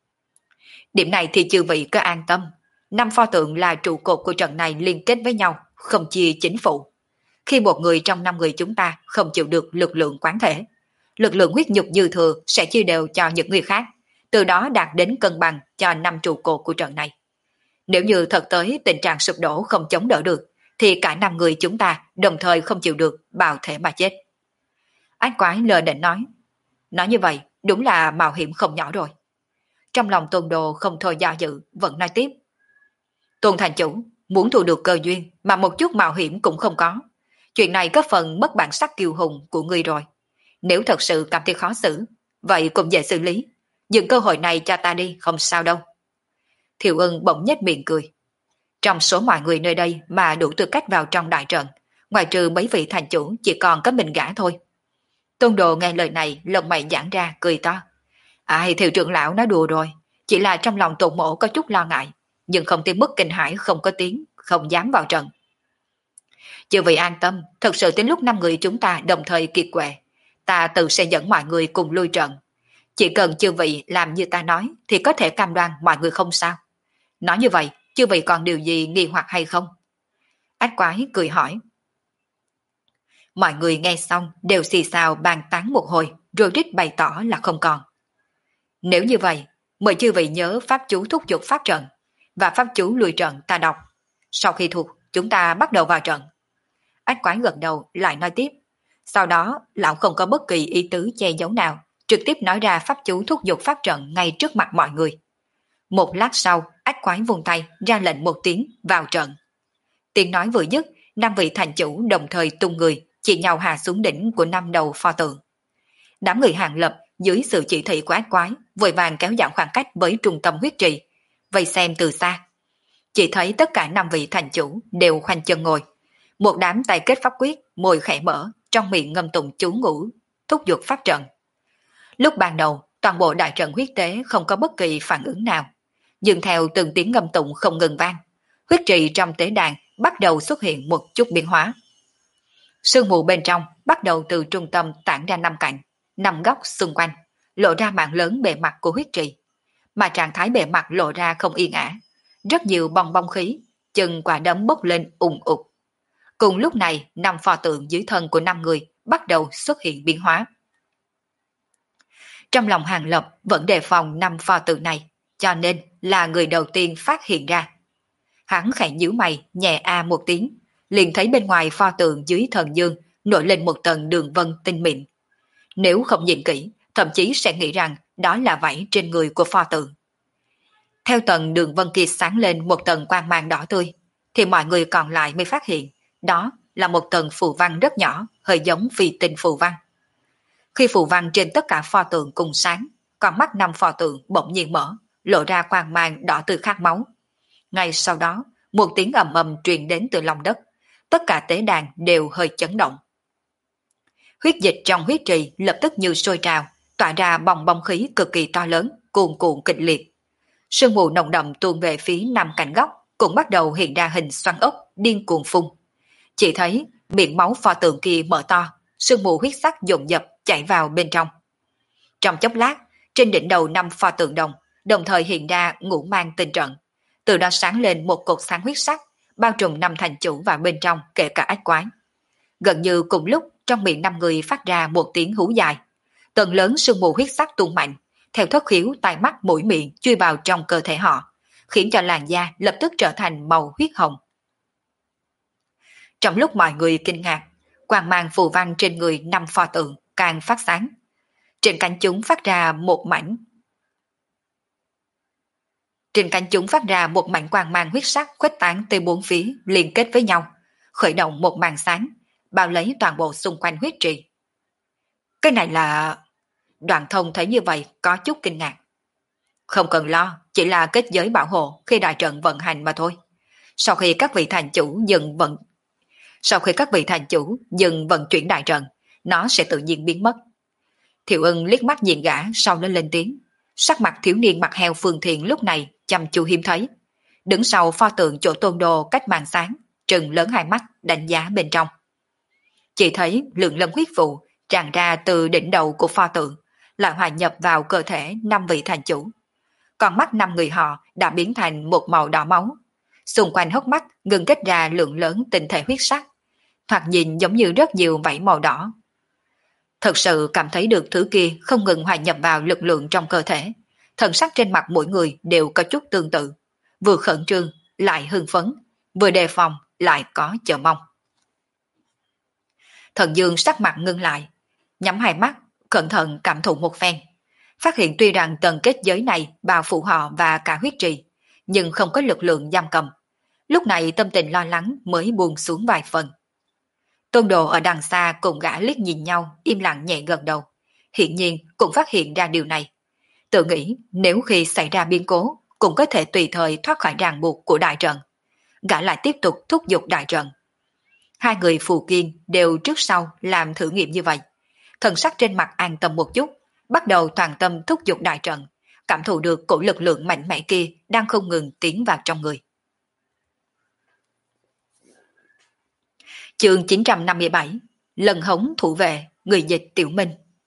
Speaker 1: Điểm này thì chư vị cứ an tâm, 5 pho tượng là trụ cột của trận này liên kết với nhau, không chia chính phụ. Khi một người trong 5 người chúng ta không chịu được lực lượng quán thể, lực lượng huyết nhục dư thừa sẽ chia đều cho những người khác, từ đó đạt đến cân bằng cho 5 trụ cột của trận này. Nếu như thật tới tình trạng sụp đổ không chống đỡ được, thì cả 5 người chúng ta đồng thời không chịu được, bào thể mà chết. Ách quái lờ định nói như vậy đúng là mạo hiểm không nhỏ rồi. Trong lòng Tôn Đồ không thôi do dự, vẫn nói tiếp. Tôn thành chủ, muốn thu được cơ duyên mà một chút mạo hiểm cũng không có. Chuyện này có phần mất bản sắc kiêu hùng của ngươi rồi. Nếu thật sự cảm thấy khó xử, vậy cũng dễ xử lý. Dừng cơ hội này cho ta đi, không sao đâu. Thiệu Ưng bỗng nhếch miệng cười. Trong số mọi người nơi đây mà đủ tư cách vào trong đại trận, ngoài trừ mấy vị thành chủ chỉ còn có mình gã thôi. Tôn Đồ nghe lời này, lông mày giãn ra, cười to. Ai, Thiệu trưởng lão nói đùa rồi, chỉ là trong lòng Tôn mỗ có chút lo ngại, nhưng không tới mức kinh hãi không có tiếng, không dám vào trận. Chư vị an tâm, thật sự đến lúc 5 người chúng ta đồng thời kiệt quệ, ta tự sẽ dẫn mọi người cùng lui trận. Chỉ cần chư vị làm như ta nói thì có thể cam đoan mọi người không sao. Nói như vậy, chư vị còn điều gì nghi hoặc hay không? Ách quái cười hỏi. Mọi người nghe xong đều xì xào bàn tán một hồi, rồi rít bày tỏ là không còn. Nếu như vậy, mời chư vị nhớ pháp chú thúc giục pháp trận, và pháp chú lùi trận ta đọc. Sau khi thuộc, chúng ta bắt đầu vào trận. Ách quái gật đầu lại nói tiếp. Sau đó, lão không có bất kỳ ý tứ che giấu nào, trực tiếp nói ra pháp chú thúc giục pháp trận ngay trước mặt mọi người. Một lát sau, ách quái vung tay ra lệnh một tiếng vào trận. Tiếng nói vừa dứt, 5 vị thành chủ đồng thời tung người, chỉ nhau hạ xuống đỉnh của 5 đầu pho tượng. Đám người Hàng Lập dưới sự chỉ thị của ách quái vội vàng kéo giảm khoảng cách với trung tâm huyết trì, vây xem từ xa. Chỉ thấy tất cả 5 vị thành chủ đều khoanh chân ngồi, một đám tay kết pháp quyết, môi khẽ mở, trong miệng ngâm tụng chú ngữ thúc giục pháp trận. Lúc ban đầu, toàn bộ đại trận huyết tế không có bất kỳ phản ứng nào, nhưng theo từng tiếng ngâm tụng không ngừng vang, huyết trì trong tế đàn bắt đầu xuất hiện một chút biến hóa. Sương mù bên trong bắt đầu từ trung tâm tản ra 5 cạnh, 5 góc xung quanh, lộ ra mạng lớn bề mặt của huyết trì, mà trạng thái bề mặt lộ ra không yên ả, rất nhiều bong bong khí, chừng quả đấm bốc lên ùng ục. Cùng lúc này, 5 pho tượng dưới thân của 5 người bắt đầu xuất hiện biến hóa. Trong lòng Hàng Lập vẫn đề phòng 5 pho tượng này, cho nên là người đầu tiên phát hiện ra. Hắn khẽ nhíu mày, nhẹ a một tiếng, liền thấy bên ngoài pho tượng dưới thần dương nổi lên một tầng đường vân tinh mịn. Nếu không nhìn kỹ, thậm chí sẽ nghĩ rằng đó là vảy trên người của pho tượng. Theo tầng đường vân kia sáng lên một tầng quang mang đỏ tươi, thì mọi người còn lại mới phát hiện đó là một tầng phù văn rất nhỏ, hơi giống phi tinh phù văn. Khi phù văn trên tất cả pho tượng cùng sáng, con mắt 5 pho tượng bỗng nhiên mở, lộ ra quang mang đỏ tươi khát máu. Ngay sau đó, một tiếng ầm ầm truyền đến từ lòng đất, tất cả tế đàn đều hơi chấn động. Huyết dịch trong huyết trì lập tức như sôi trào, tỏa ra bong bong khí cực kỳ to lớn, cuồn cuộn kịch liệt. Sương mù nồng đậm tuôn về phía 5 cạnh góc, cũng bắt đầu hiện ra hình xoắn ốc điên cuồng phun. Chỉ thấy miệng máu pho tượng kia mở to, sương mù huyết sắc dồn dập chảy vào bên trong. Trong chốc lát, trên đỉnh đầu 5 pho tượng đồng thời hiện ra ngũ mang tinh trận. Từ đó sáng lên một cột sáng huyết sắc, bao trùm 5 thành chủ vào bên trong, kể cả ách quái. Gần như cùng lúc, trong miệng 5 người phát ra một tiếng hú dài. Tầng lớn sương mù huyết sắc tuôn mạnh, theo thất khiếu tai mắt mũi miệng chui vào trong cơ thể họ, khiến cho làn da lập tức trở thành màu huyết hồng. Trong lúc mọi người kinh ngạc, quang mang phù văn trên người năm pho tượng càng phát sáng. Trên cánh chúng phát ra một mảnh quang mang huyết sắc khuếch tán từ bốn phía liên kết với nhau, khởi động một màn sáng, bao lấy toàn bộ xung quanh huyết trì. Cái này là... Đoạn Thông thấy như vậy có chút kinh ngạc. Không cần lo, chỉ là kết giới bảo hộ khi đại trận vận hành mà thôi. Sau khi các vị thành chủ dừng vận chuyển đại trận, nó sẽ tự nhiên biến mất. Thiệu Ưng liếc mắt nhìn gã, sau đó lên tiếng. Sắc mặt thiếu niên mặt heo Phương Thiện lúc này chăm chú hiếm thấy. Đứng sau pho tượng chỗ Tôn Đồ cách màn sáng, trừng lớn hai mắt đánh giá bên trong. Chỉ thấy lượng lâm huyết vụ tràn ra từ đỉnh đầu của pho tượng, lại hòa nhập vào cơ thể 5 vị thành chủ. Con mắt 5 người họ đã biến thành một màu đỏ máu. Xung quanh hốc mắt ngừng kết ra lượng lớn tinh thể huyết sắc, thoạt nhìn giống như rất nhiều vảy màu đỏ. Thật sự cảm thấy được thứ kia không ngừng hòa nhập vào lực lượng trong cơ thể. Thần sắc trên mặt mỗi người đều có chút tương tự, vừa khẩn trương lại hưng phấn, vừa đề phòng lại có chờ mong. Thần Dương sắc mặt ngưng lại, nhắm hai mắt, cẩn thận cảm thụ một phen. Phát hiện tuy rằng tầng kết giới này bao phủ họ và cả huyết trì, nhưng không có lực lượng giam cầm. Lúc này tâm tình lo lắng mới buông xuống vài phần. Tôn Đồ ở đằng xa cùng gã liếc nhìn nhau, im lặng nhẹ gật đầu. Hiển nhiên cũng phát hiện ra điều này. Tự nghĩ nếu khi xảy ra biến cố, cũng có thể tùy thời thoát khỏi ràng buộc của đại trận. Gã lại tiếp tục thúc giục đại trận. Hai người phù kiên đều trước sau làm thử nghiệm như vậy. Thần sắc trên mặt an tâm một chút, bắt đầu toàn tâm thúc giục đại trận, cảm thụ được cổ lực lượng mạnh mẽ kia đang không ngừng tiến vào trong người. Chương 957, lần hống thủ vệ, người dịch Tiểu Minh.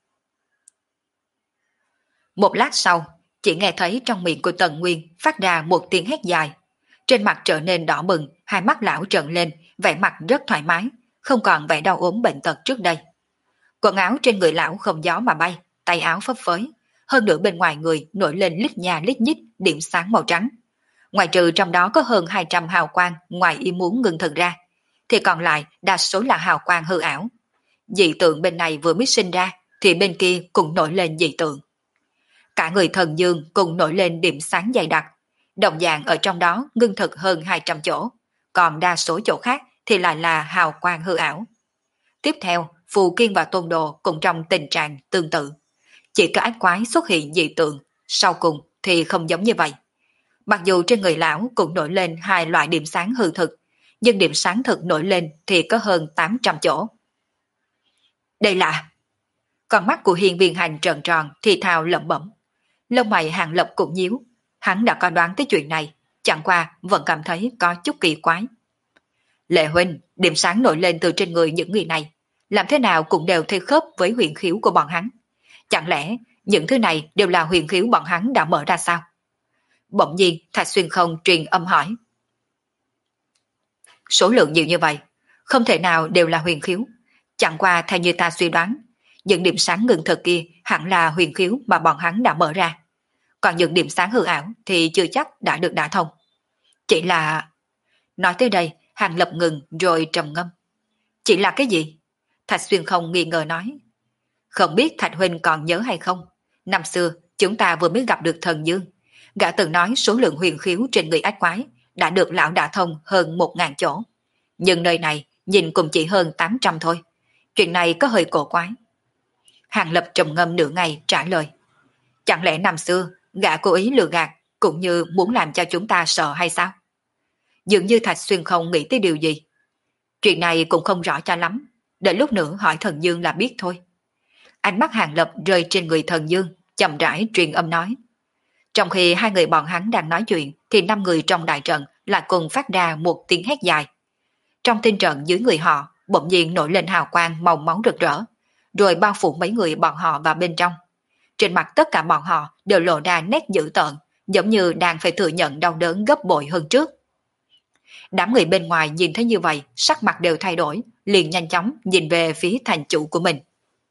Speaker 1: Một lát sau, chỉ nghe thấy trong miệng của Tần Nguyên phát ra một tiếng hét dài. Trên mặt trở nên đỏ bừng, hai mắt lão trợn lên, vẻ mặt rất thoải mái, không còn vẻ đau ốm bệnh tật trước đây. Quần áo trên người lão không gió mà bay, tay áo phấp phới, hơn nữa bên ngoài người nổi lên lít nha lít nhít điểm sáng màu trắng. Ngoài trừ trong đó có hơn 200 hào quang ngoài ý muốn ngưng thực ra, thì còn lại đa số là hào quang hư ảo. Dị tượng bên này vừa mới sinh ra, thì bên kia cũng nổi lên dị tượng. Cả người Thần Dương cùng nổi lên điểm sáng dày đặc, đồng dạng ở trong đó ngưng thực hơn 200 chỗ, còn đa số chỗ khác thì lại là hào quang hư ảo. Tiếp theo, Phù Kiên và Tôn Đồ cũng trong tình trạng tương tự. Chỉ có ác quái xuất hiện dị tượng, sau cùng thì không giống như vậy. Mặc dù trên người lão cũng nổi lên hai loại điểm sáng hư thực, nhưng điểm sáng thực nổi lên thì có hơn 800 chỗ. Đây là... Con mắt của Hiên Viên Hành trợn tròn thì thào lẩm bẩm. Lông mày Hàng Lập cũng nhíu, hắn đã có đoán tới chuyện này, chẳng qua vẫn cảm thấy có chút kỳ quái. Lệ huynh, điểm sáng nổi lên từ trên người những người này, làm thế nào cũng đều theo khớp với huyền khiếu của bọn hắn. Chẳng lẽ những thứ này đều là huyền khiếu bọn hắn đã mở ra sao? Bỗng nhiên Thạch Xuyên Không truyền âm hỏi. Số lượng nhiều như vậy, không thể nào đều là huyền khiếu. Chẳng qua theo như ta suy đoán, những điểm sáng ngừng thực kia hẳn là huyền khiếu mà bọn hắn đã mở ra. Còn những điểm sáng hư ảo thì chưa chắc đã được đả thông. Chỉ là... Nói tới đây, Hàng Lập ngừng rồi trầm ngâm. Chỉ là cái gì? Thạch Xuyên Không nghi ngờ nói. Không biết Thạch huynh còn nhớ hay không? Năm xưa, chúng ta vừa mới gặp được Thần Dương. Gã từng nói số lượng huyền khiếu trên người ác quái đã được lão đả thông hơn 1000 chỗ. Nhưng nơi này nhìn cũng chỉ hơn 800 thôi. Chuyện này có hơi cổ quái. Hàng Lập trầm ngâm nửa ngày trả lời. Chẳng lẽ năm xưa gã cố ý lừa gạt cũng như muốn làm cho chúng ta sợ hay sao? Dường như Thạch Xuyên Không nghĩ tới điều gì. Chuyện này cũng không rõ cho lắm. Đợi lúc nữa hỏi Thần Dương là biết thôi. Ánh mắt Hàng Lập rơi trên người Thần Dương, chậm rãi truyền âm nói. Trong khi hai người bọn hắn đang nói chuyện, thì 5 người trong đại trận lại cùng phát ra một tiếng hét dài. Trong tinh trận dưới người họ, bỗng nhiên nổi lên hào quang màu máu rực rỡ, rồi bao phủ mấy người bọn họ vào bên trong. Trên mặt tất cả bọn họ đều lộ ra nét dữ tợn, giống như đang phải thừa nhận đau đớn gấp bội hơn trước. Đám người bên ngoài nhìn thấy như vậy, sắc mặt đều thay đổi, liền nhanh chóng nhìn về phía thành chủ của mình.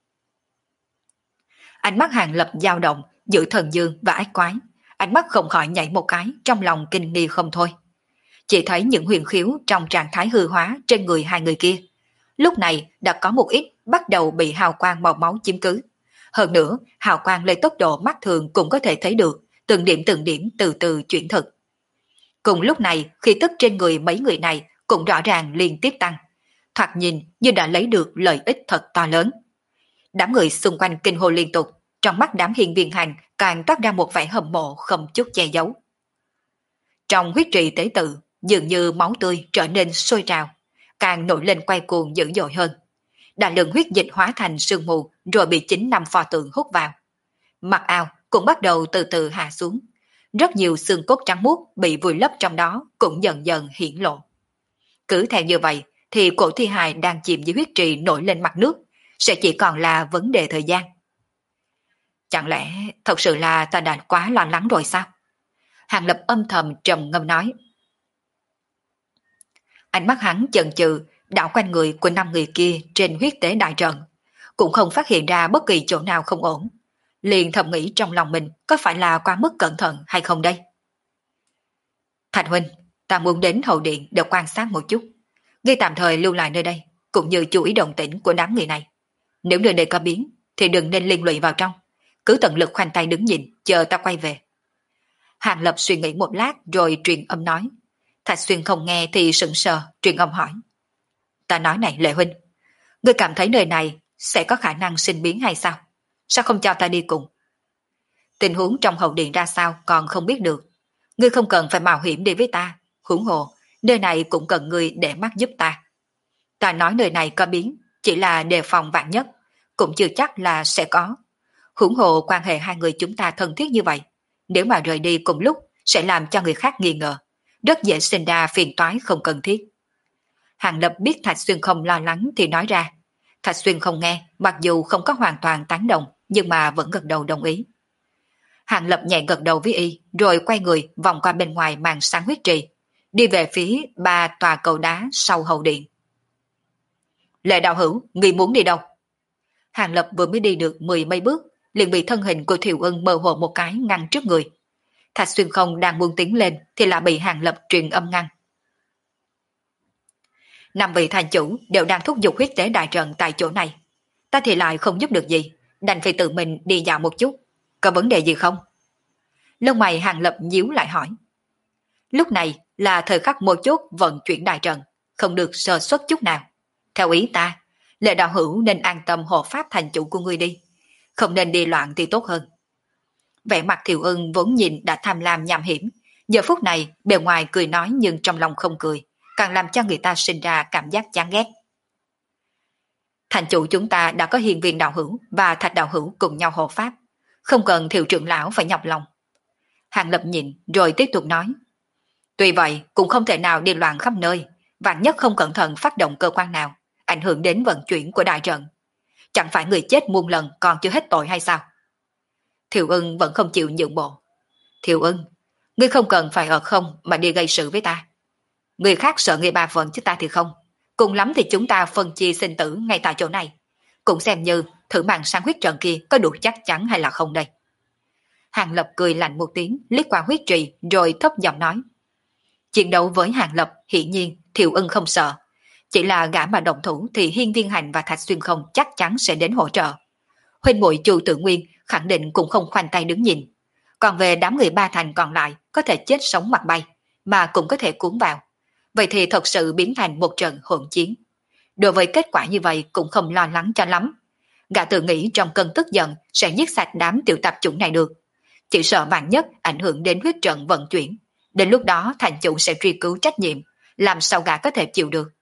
Speaker 1: Ánh mắt Hàng Lập dao động giữa Thần Dương và ác quái, ánh mắt không khỏi nhảy một cái, trong lòng kinh nghi không thôi. Chỉ thấy những huyền khiếu trong trạng thái hư hóa trên người hai người kia, lúc này đã có một ít bắt đầu bị hào quang màu máu chiếm cứ. Hơn nữa, hào quang lấy tốc độ mắt thường cũng có thể thấy được, từng điểm từ từ chuyển thực. Cùng lúc này, khí tức trên người mấy người này cũng rõ ràng liên tiếp tăng. Thoạt nhìn như đã lấy được lợi ích thật to lớn. Đám người xung quanh kinh hô liên tục, trong mắt đám hiên viên hành càng toát ra một vẻ hâm mộ không chút che giấu. Trong huyết trì tế tự, dường như máu tươi trở nên sôi trào, càng nổi lên quay cuồng dữ dội hơn. Đại lượng huyết dịch hóa thành sương mù rồi bị chính năm pho tượng hút vào. Mặc áo cũng bắt đầu từ từ hạ xuống. Rất nhiều xương cốt trắng muốt bị vùi lấp trong đó cũng dần dần hiển lộ. Cứ theo như vậy thì cổ thi hài đang chìm dưới huyết trì nổi lên mặt nước sẽ chỉ còn là vấn đề thời gian. Chẳng lẽ thật sự là ta đã quá lo lắng rồi sao? Hàng Lập âm thầm trầm ngâm nói. Ánh mắt hắn chần chừ đảo quanh người của 5 người kia trên huyết tế đại trận, cũng không phát hiện ra bất kỳ chỗ nào không ổn. Liền thầm nghĩ trong lòng mình có phải là quá mức cẩn thận hay không đây? Thạch huynh, ta muốn đến hậu điện để quan sát một chút. Ngươi tạm thời lưu lại nơi đây, cũng như chú ý động tĩnh của đám người này. Nếu nơi đây có biến, thì đừng nên liên lụy vào trong. Cứ tận lực khoanh tay đứng nhìn, chờ ta quay về. Hàng Lập suy nghĩ một lát rồi truyền âm nói. Thạch Xuyên không nghe thì sững sờ, truyền âm hỏi. Ta nói này Lệ huynh, ngươi cảm thấy nơi này sẽ có khả năng sinh biến hay sao? Sao không cho ta đi cùng? Tình huống trong hậu điện ra sao còn không biết được. Ngươi không cần phải mạo hiểm đi với ta. Huống hồ, nơi này cũng cần ngươi để mắt giúp ta. Ta nói nơi này có biến, chỉ là đề phòng vạn nhất, cũng chưa chắc là sẽ có. Huống hồ quan hệ hai người chúng ta thân thiết như vậy, nếu mà rời đi cùng lúc sẽ làm cho người khác nghi ngờ, rất dễ sinh ra phiền toái không cần thiết. Hàng Lập biết Thạch Xuyên không lo lắng thì nói ra. Thạch Xuyên không nghe, mặc dù không có hoàn toàn tán đồng, nhưng mà vẫn gật đầu đồng ý. Hàng Lập nhẹ gật đầu với y, rồi quay người vòng qua bên ngoài màn sáng huyết trì, đi về phía 3 tòa cầu đá sau hậu điện. Lệ đạo hữu, ngươi muốn đi đâu? Hàng Lập vừa mới đi được 10 mấy bước, liền bị thân hình của Thiệu Ân mơ hồ một cái ngăn trước người. Thạch Xuyên không đang muốn tiến lên thì lại bị Hàng Lập truyền âm ngăn. 5 vị thành chủ đều đang thúc giục huyết tế đại trận tại chỗ này. Ta thì lại không giúp được gì, đành phải tự mình đi dạo một chút. Có vấn đề gì không? Lông mày Hàng Lập nhíu lại hỏi. Lúc này là thời khắc mấu chốt vận chuyển đại trận, không được sơ suất chút nào. Theo ý ta, Lệ đạo hữu nên an tâm hộ pháp thành chủ của ngươi đi, không nên đi loạn thì tốt hơn. Vẻ mặt Thiệu Ân vốn nhìn đã tham lam nham hiểm, giờ phút này bề ngoài cười nói nhưng trong lòng không cười, càng làm cho người ta sinh ra cảm giác chán ghét. Thành chủ chúng ta đã có hiền viên đạo hữu và Thạch đạo hữu cùng nhau hộ pháp, không cần Thiệu trưởng lão phải nhọc lòng. Hàng Lập nhìn rồi tiếp tục nói. Tuy vậy cũng không thể nào đi loạn khắp nơi, vạn nhất không cẩn thận phát động cơ quan nào, ảnh hưởng đến vận chuyển của đại trận. Chẳng phải người chết muôn lần còn chưa hết tội hay sao? Thiệu Ân vẫn không chịu nhượng bộ. Thiệu Ân, ngươi không cần phải ở không mà đi gây sự với ta. Người khác sợ ngươi ba phần chứ ta thì không. Cùng lắm thì chúng ta phân chia sinh tử ngay tại chỗ này. Cũng xem như thử màn sang huyết trận kia có đủ chắc chắn hay là không đây. Hàng Lập cười lạnh một tiếng, liếc qua huyết trì rồi thấp giọng nói. Chiến đấu với Hàng Lập hiển nhiên Thiệu Ân không sợ. Chỉ là gã mà động thủ thì Hiên Viên Hành và Thạch Xuyên không chắc chắn sẽ đến hỗ trợ. Huynh muội Chu Tử Nguyên khẳng định cũng không khoanh tay đứng nhìn. Còn về đám người Ba Thành còn lại có thể chết sống mặt bay, mà cũng có thể cuốn vào. Vậy thì thật sự biến thành một trận hỗn chiến. Đối với kết quả như vậy cũng không lo lắng cho lắm. Gã tự nghĩ trong cơn tức giận sẽ giết sạch đám tiểu tạp chủng này được. Chỉ sợ vạn nhất ảnh hưởng đến huyết trận vận chuyển. Đến lúc đó thành chủ sẽ truy cứu trách nhiệm, làm sao gã có thể chịu được.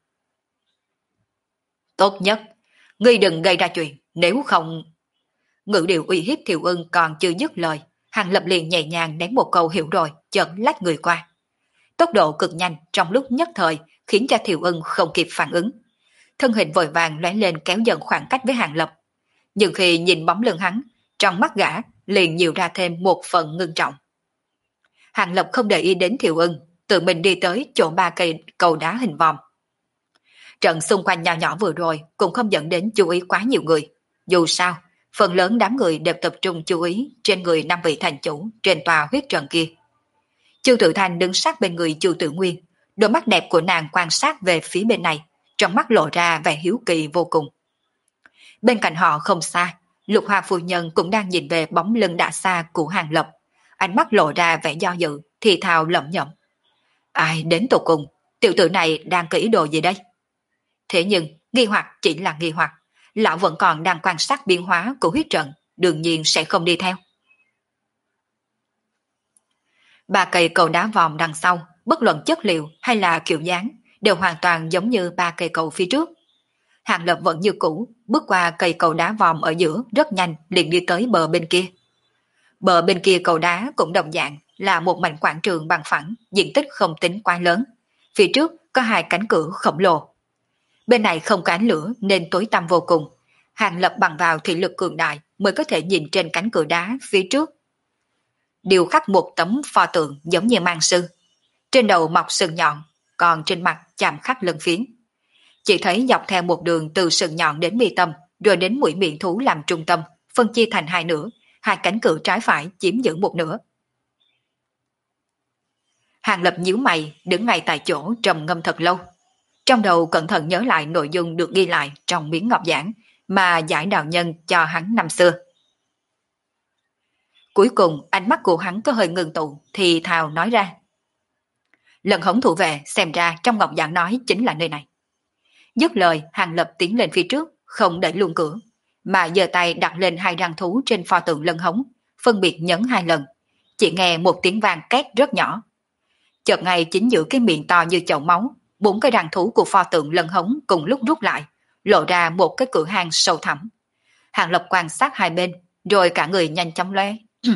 Speaker 1: Tốt nhất, ngươi đừng gây ra chuyện, nếu không... Ngữ điệu uy hiếp Thiệu Ân còn chưa dứt lời, Hàng Lập liền nhẹ nhàng ném một câu hiểu rồi, chợt lách người qua. Tốc độ cực nhanh trong lúc nhất thời khiến cho Thiệu Ân không kịp phản ứng. Thân hình vội vàng lóe lên kéo dần khoảng cách với Hàng Lập. Nhưng khi nhìn bóng lưng hắn, trong mắt gã liền nhiều ra thêm một phần ngưng trọng. Hàng Lập không để ý đến Thiệu Ân, tự mình đi tới chỗ 3 cây cầu đá hình vòm. Trận xung quanh nhỏ nhỏ vừa rồi cũng không dẫn đến chú ý quá nhiều người. Dù sao, phần lớn đám người đều tập trung chú ý trên người 5 vị thành chủ trên tòa huyết trận kia. Chu Tự Thành đứng sát bên người Chu Tử Nguyên, đôi mắt đẹp của nàng quan sát về phía bên này, trong mắt lộ ra vẻ hiếu kỳ vô cùng. Bên cạnh họ không xa, Lục Hoa phu nhân cũng đang nhìn về bóng lưng đã xa của Hàng Lập, ánh mắt lộ ra vẻ do dự, thì thào lẩm nhẩm. Ai đến tột cùng, tiểu tử này đang có ý đồ gì đây? Thế nhưng, nghi hoặc chỉ là nghi hoặc, lão vẫn còn đang quan sát biến hóa của huyết trận, đương nhiên sẽ không đi theo. Ba cây cầu đá vòm đằng sau, bất luận chất liệu hay là kiểu dáng, đều hoàn toàn giống như ba cây cầu phía trước. Hàng Lập vẫn như cũ, bước qua cây cầu đá vòm ở giữa rất nhanh liền đi tới bờ bên kia. Bờ bên kia cầu đá cũng đồng dạng là một mảnh quảng trường bằng phẳng, diện tích không tính quá lớn. Phía trước có hai cánh cửa khổng lồ. Bên này không có ánh lửa nên tối tăm vô cùng. Hàng Lập bằng vào thị lực cường đại mới có thể nhìn trên cánh cửa đá phía trước. Điều khắc một tấm pho tượng giống như mang sư. Trên đầu mọc sừng nhọn, còn trên mặt chạm khắc lân phiến. Chỉ thấy dọc theo một đường từ sừng nhọn đến mi tâm, rồi đến mũi miệng thú làm trung tâm, phân chia thành hai nửa, hai cánh cửa trái phải chiếm giữ một nửa. Hàng Lập nhíu mày, đứng ngay tại chỗ trầm ngâm thật lâu. Trong đầu cẩn thận nhớ lại nội dung được ghi lại trong miếng ngọc giảng mà giải đạo nhân cho hắn năm xưa. Cuối cùng ánh mắt của hắn có hơi ngừng tụ thì thào nói ra. Lần hống thủ về xem ra trong ngọc giảng nói chính là nơi này. Dứt lời Hàng Lập tiến lên phía trước, không đẩy luôn cửa, mà giơ tay đặt lên hai răng thú trên pho tượng lân hống, phân biệt nhấn hai lần. Chỉ nghe một tiếng vang két rất nhỏ. Chợt ngay chính giữa cái miệng to như chậu máu, bốn cái răng thú của pho tượng lân hống cùng lúc rút lại, lộ ra một cái cửa hang sâu thẳm. Hàng Lập quan sát hai bên, rồi cả người nhanh chóng lóe.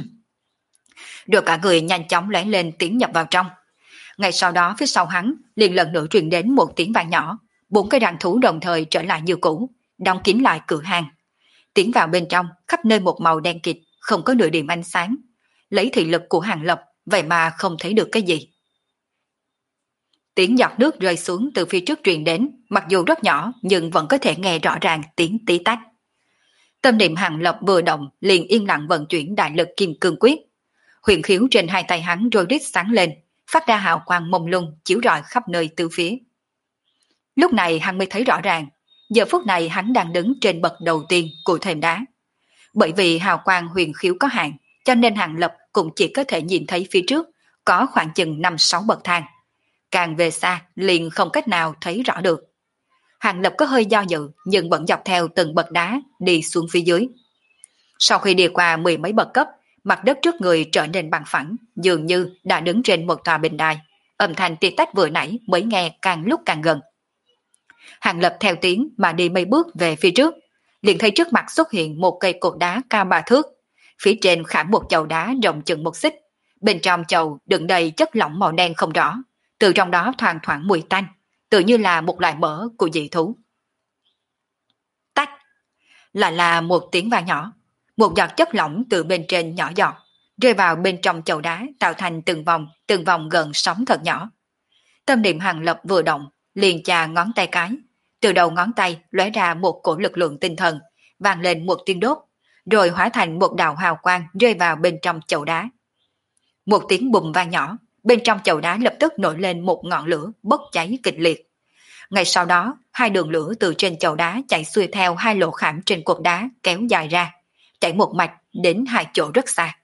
Speaker 1: Rồi cả người nhanh chóng lóe lên tiến nhập vào trong. Ngay sau đó phía sau hắn liền lần nữa truyền đến một tiếng vang nhỏ, bốn cái răng thú đồng thời trở lại như cũ, đóng kín lại cửa hang. Tiến vào bên trong, khắp nơi một màu đen kịt, không có nửa điểm ánh sáng. Lấy thị lực của Hàng Lập, vậy mà không thấy được cái gì. Tiếng giọt nước rơi xuống từ phía trước truyền đến, mặc dù rất nhỏ nhưng vẫn có thể nghe rõ ràng tiếng tí tách. Tâm niệm Hàng Lập vừa động liền yên lặng vận chuyển đại lực kim cương quyết. Huyền khiếu trên hai tay hắn rồi rít sáng lên, phát ra hào quang mông lung chiếu rọi khắp nơi tứ phía. Lúc này hắn mới thấy rõ ràng, giờ phút này hắn đang đứng trên bậc đầu tiên của thềm đá. Bởi vì hào quang huyền khiếu có hạn, cho nên Hàng Lập cũng chỉ có thể nhìn thấy phía trước có khoảng chừng 5-6 bậc thang. Càng về xa liền không cách nào thấy rõ được. Hàng Lập có hơi do dự nhưng vẫn dọc theo từng bậc đá đi xuống phía dưới. Sau khi đi qua 10 mấy bậc cấp, mặt đất trước người trở nên bằng phẳng, dường như đã đứng trên một tòa bình đài. Âm thanh tí tách vừa nãy mới nghe càng lúc càng gần. Hàng Lập theo tiếng mà đi mấy bước về phía trước, liền thấy trước mặt xuất hiện một cây cột đá cao 3 thước. Phía trên khảm một chậu đá rộng chừng 1 xích. Bên trong chậu đựng đầy chất lỏng màu đen không rõ, từ trong đó thoang thoảng mùi tanh, tự như là một loại mỡ của dị thú. Tách, lại là một tiếng vang nhỏ, một giọt chất lỏng từ bên trên nhỏ giọt, rơi vào bên trong chậu đá tạo thành từng vòng gần sóng thật nhỏ. Tâm niệm Hàng Lập vừa động, liền chà ngón tay cái, từ đầu ngón tay lóe ra một cổ lực lượng tinh thần, vang lên một tiếng đốt, rồi hóa thành một đạo hào quang rơi vào bên trong chậu đá. Một tiếng bùng vang nhỏ, bên trong chậu đá lập tức nổi lên một ngọn lửa bốc cháy kịch liệt. Ngay sau đó, hai đường lửa từ trên chậu đá chạy xuôi theo hai lỗ khảm trên cột đá kéo dài ra, chạy một mạch đến hai chỗ rất xa.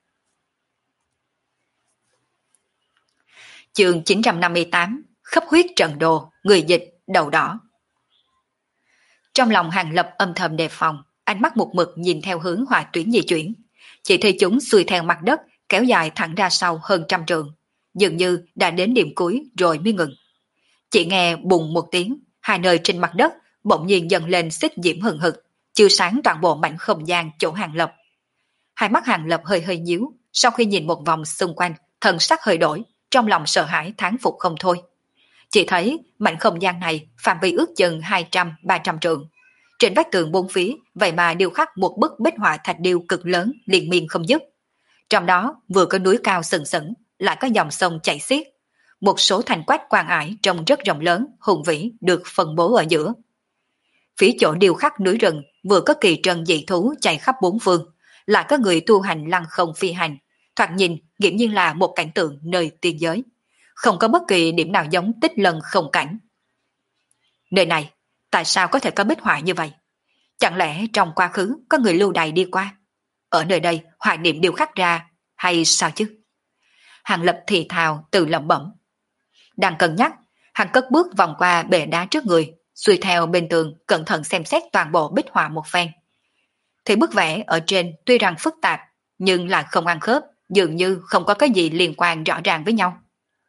Speaker 1: Chương 958, Khắp huyết trận đồ, người dịch, đầu đỏ. Trong lòng Hàng Lập âm thầm đề phòng, ánh mắt một mực nhìn theo hướng hỏa tuyến di chuyển. Chỉ thấy chúng xuôi theo mặt đất, kéo dài thẳng ra sau hơn 100 trượng, dường như đã đến điểm cuối rồi mới ngừng. Chỉ nghe bùng một tiếng, hai nơi trên mặt đất bỗng nhiên dần lên xích diễm hừng hực, chiếu sáng toàn bộ mảnh không gian chỗ Hàng Lập. Hai mắt Hàng Lập hơi hơi nhíu, sau khi nhìn một vòng xung quanh, thần sắc hơi đổi, trong lòng sợ hãi thán phục không thôi. Chỉ thấy mảnh không gian này phạm vi ước chừng 200-300 trượng. Trên vách tường bốn phía vậy mà điêu khắc một bức bích họa thạch điêu cực lớn liên miên không dứt. Trong đó vừa có núi cao sừng sững, lại có dòng sông chảy xiết. Một số thành quách quan ải trông rất rộng lớn, hùng vĩ được phân bố ở giữa. Phía chỗ điêu khắc núi rừng vừa có kỳ trân dị thú chạy khắp bốn phương, lại có người tu hành lăng không phi hành, thoạt nhìn nghiễm nhiên là một cảnh tượng nơi tiên giới, không có bất kỳ điểm nào giống Tích Lân không cảnh. Nơi này Tại sao có thể có bích họa như vậy? Chẳng lẽ trong quá khứ có người lưu đày đi qua? Ở nơi đây họa niệm đều khắc ra hay sao chứ? Hàng Lập thì thào tự lẩm bẩm. Đang cân nhắc, hắn cất bước vòng qua bệ đá trước người, xuôi theo bên tường cẩn thận xem xét toàn bộ bích họa một phen. Thì bức vẽ ở trên tuy rằng phức tạp, nhưng lại không ăn khớp, dường như không có cái gì liên quan rõ ràng với nhau.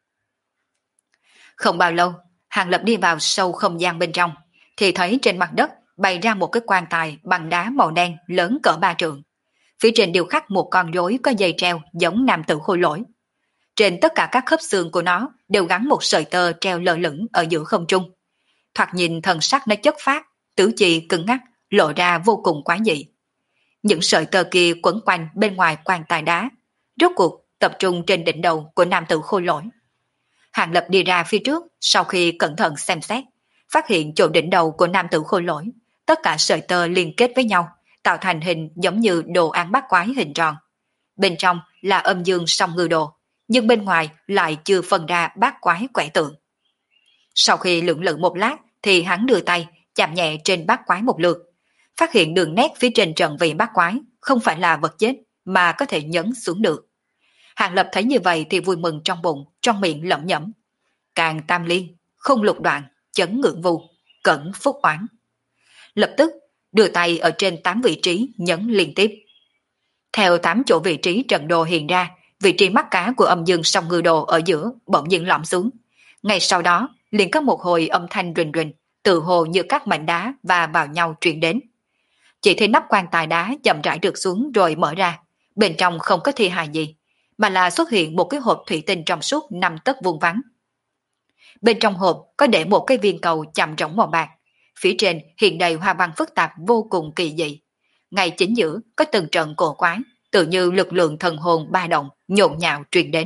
Speaker 1: Không bao lâu, Hàng Lập đi vào sâu không gian bên trong, thì thấy trên mặt đất bày ra một cái quan tài bằng đá màu đen lớn cỡ 3 trượng. Phía trên điêu khắc một con rối có dây treo giống nam tử khôi lỗi. Trên tất cả các khớp xương của nó đều gắn một sợi tơ treo lơ lửng ở giữa không trung. Thoạt nhìn thần sắc nó chất phát, tứ chi cứng ngắc, lộ ra vô cùng quái dị. Những sợi tơ kia quấn quanh bên ngoài quan tài đá, rốt cuộc tập trung trên đỉnh đầu của nam tử khôi lỗi. Hàng Lập đi ra phía trước, sau khi cẩn thận xem xét, phát hiện chỗ đỉnh đầu của nam tử khôi lỗi, tất cả sợi tơ liên kết với nhau, tạo thành hình giống như đồ án bát quái hình tròn. Bên trong là âm dương song ngư đồ, nhưng bên ngoài lại chưa phân ra bát quái quẻ tượng. Sau khi lưỡng lự một lát, thì hắn đưa tay chạm nhẹ trên bát quái một lượt, phát hiện đường nét phía trên trận vị bát quái không phải là vật chết mà có thể nhấn xuống được. Hàng Lập thấy như vậy thì vui mừng trong bụng, trong miệng lẩm nhẩm: Càng tam liên, không lục đoạn, chấn ngưỡng vu, cẩn phúc oán. Lập tức đưa tay ở trên 8 vị trí nhấn liên tiếp. Theo 8 chỗ vị trí trận đồ hiện ra, vị trí mắt cá của âm dương song ngư đồ ở giữa bỗng nhiên lõm xuống. Ngay sau đó liền có một hồi âm thanh rình rình, tự hồ như các mảnh đá và vào nhau truyền đến. Chỉ thấy nắp quan tài đá chậm rãi trượt xuống rồi mở ra, bên trong không có thi hài gì, mà là xuất hiện một cái hộp thủy tinh trong suốt 5 tấc vuông vắn. Bên trong hộp có để một cái viên cầu chạm rỗng màu bạc, phía trên hiện đầy hoa văn phức tạp vô cùng kỳ dị. Ngay chính giữa có từng trận cổ quái, tự như lực lượng thần hồn ba động nhộn nhạo truyền đến.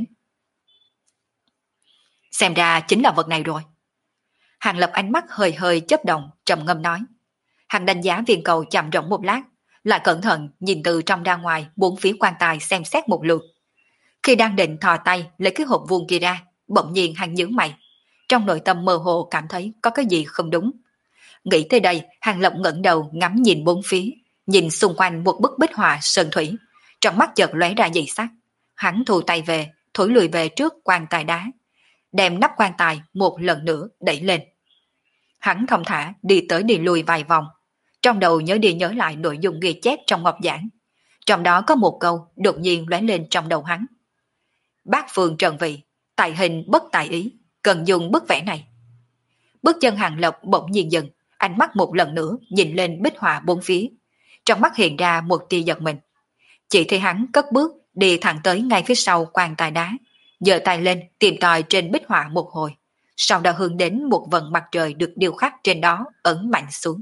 Speaker 1: Xem ra chính là vật này rồi. Hàng Lập ánh mắt hơi hơi chớp động, trầm ngâm nói. Hắn đánh giá viên cầu chạm rỗng một lát, lại cẩn thận nhìn từ trong ra ngoài bốn phía quan tài xem xét một lượt. Khi đang định thò tay lấy cái hộp vuông kia ra, bỗng nhiên hắn nhướng mày. Trong nội tâm mơ hồ cảm thấy có cái gì không đúng. Nghĩ tới đây, Hàng Lập ngẩng đầu ngắm nhìn bốn phía, nhìn xung quanh một bức bích họa sơn thủy, trong mắt chợt lóe ra dị sắc. Hắn thu tay về, thổi lùi về trước quan tài đá, đem nắp quan tài một lần nữa đẩy lên. Hắn thong thả đi tới đi lui vài vòng, trong đầu nhớ đi nhớ lại nội dung ghi chép trong ngọc giảng. Trong đó có một câu đột nhiên lóe lên trong đầu hắn. Bát phương trần vị, tại hình bất tại ý, cần dùng bức vẽ này. Bước chân Hàng Lập bỗng nhiên dừng, ánh mắt một lần nữa nhìn lên bích họa bốn phía. Trong mắt hiện ra một tia giật mình. Chỉ thấy hắn cất bước đi thẳng tới ngay phía sau quan tài đá, giơ tay lên tìm tòi trên bích họa một hồi, sau đó hướng đến một vầng mặt trời được điêu khắc trên đó ấn mạnh xuống.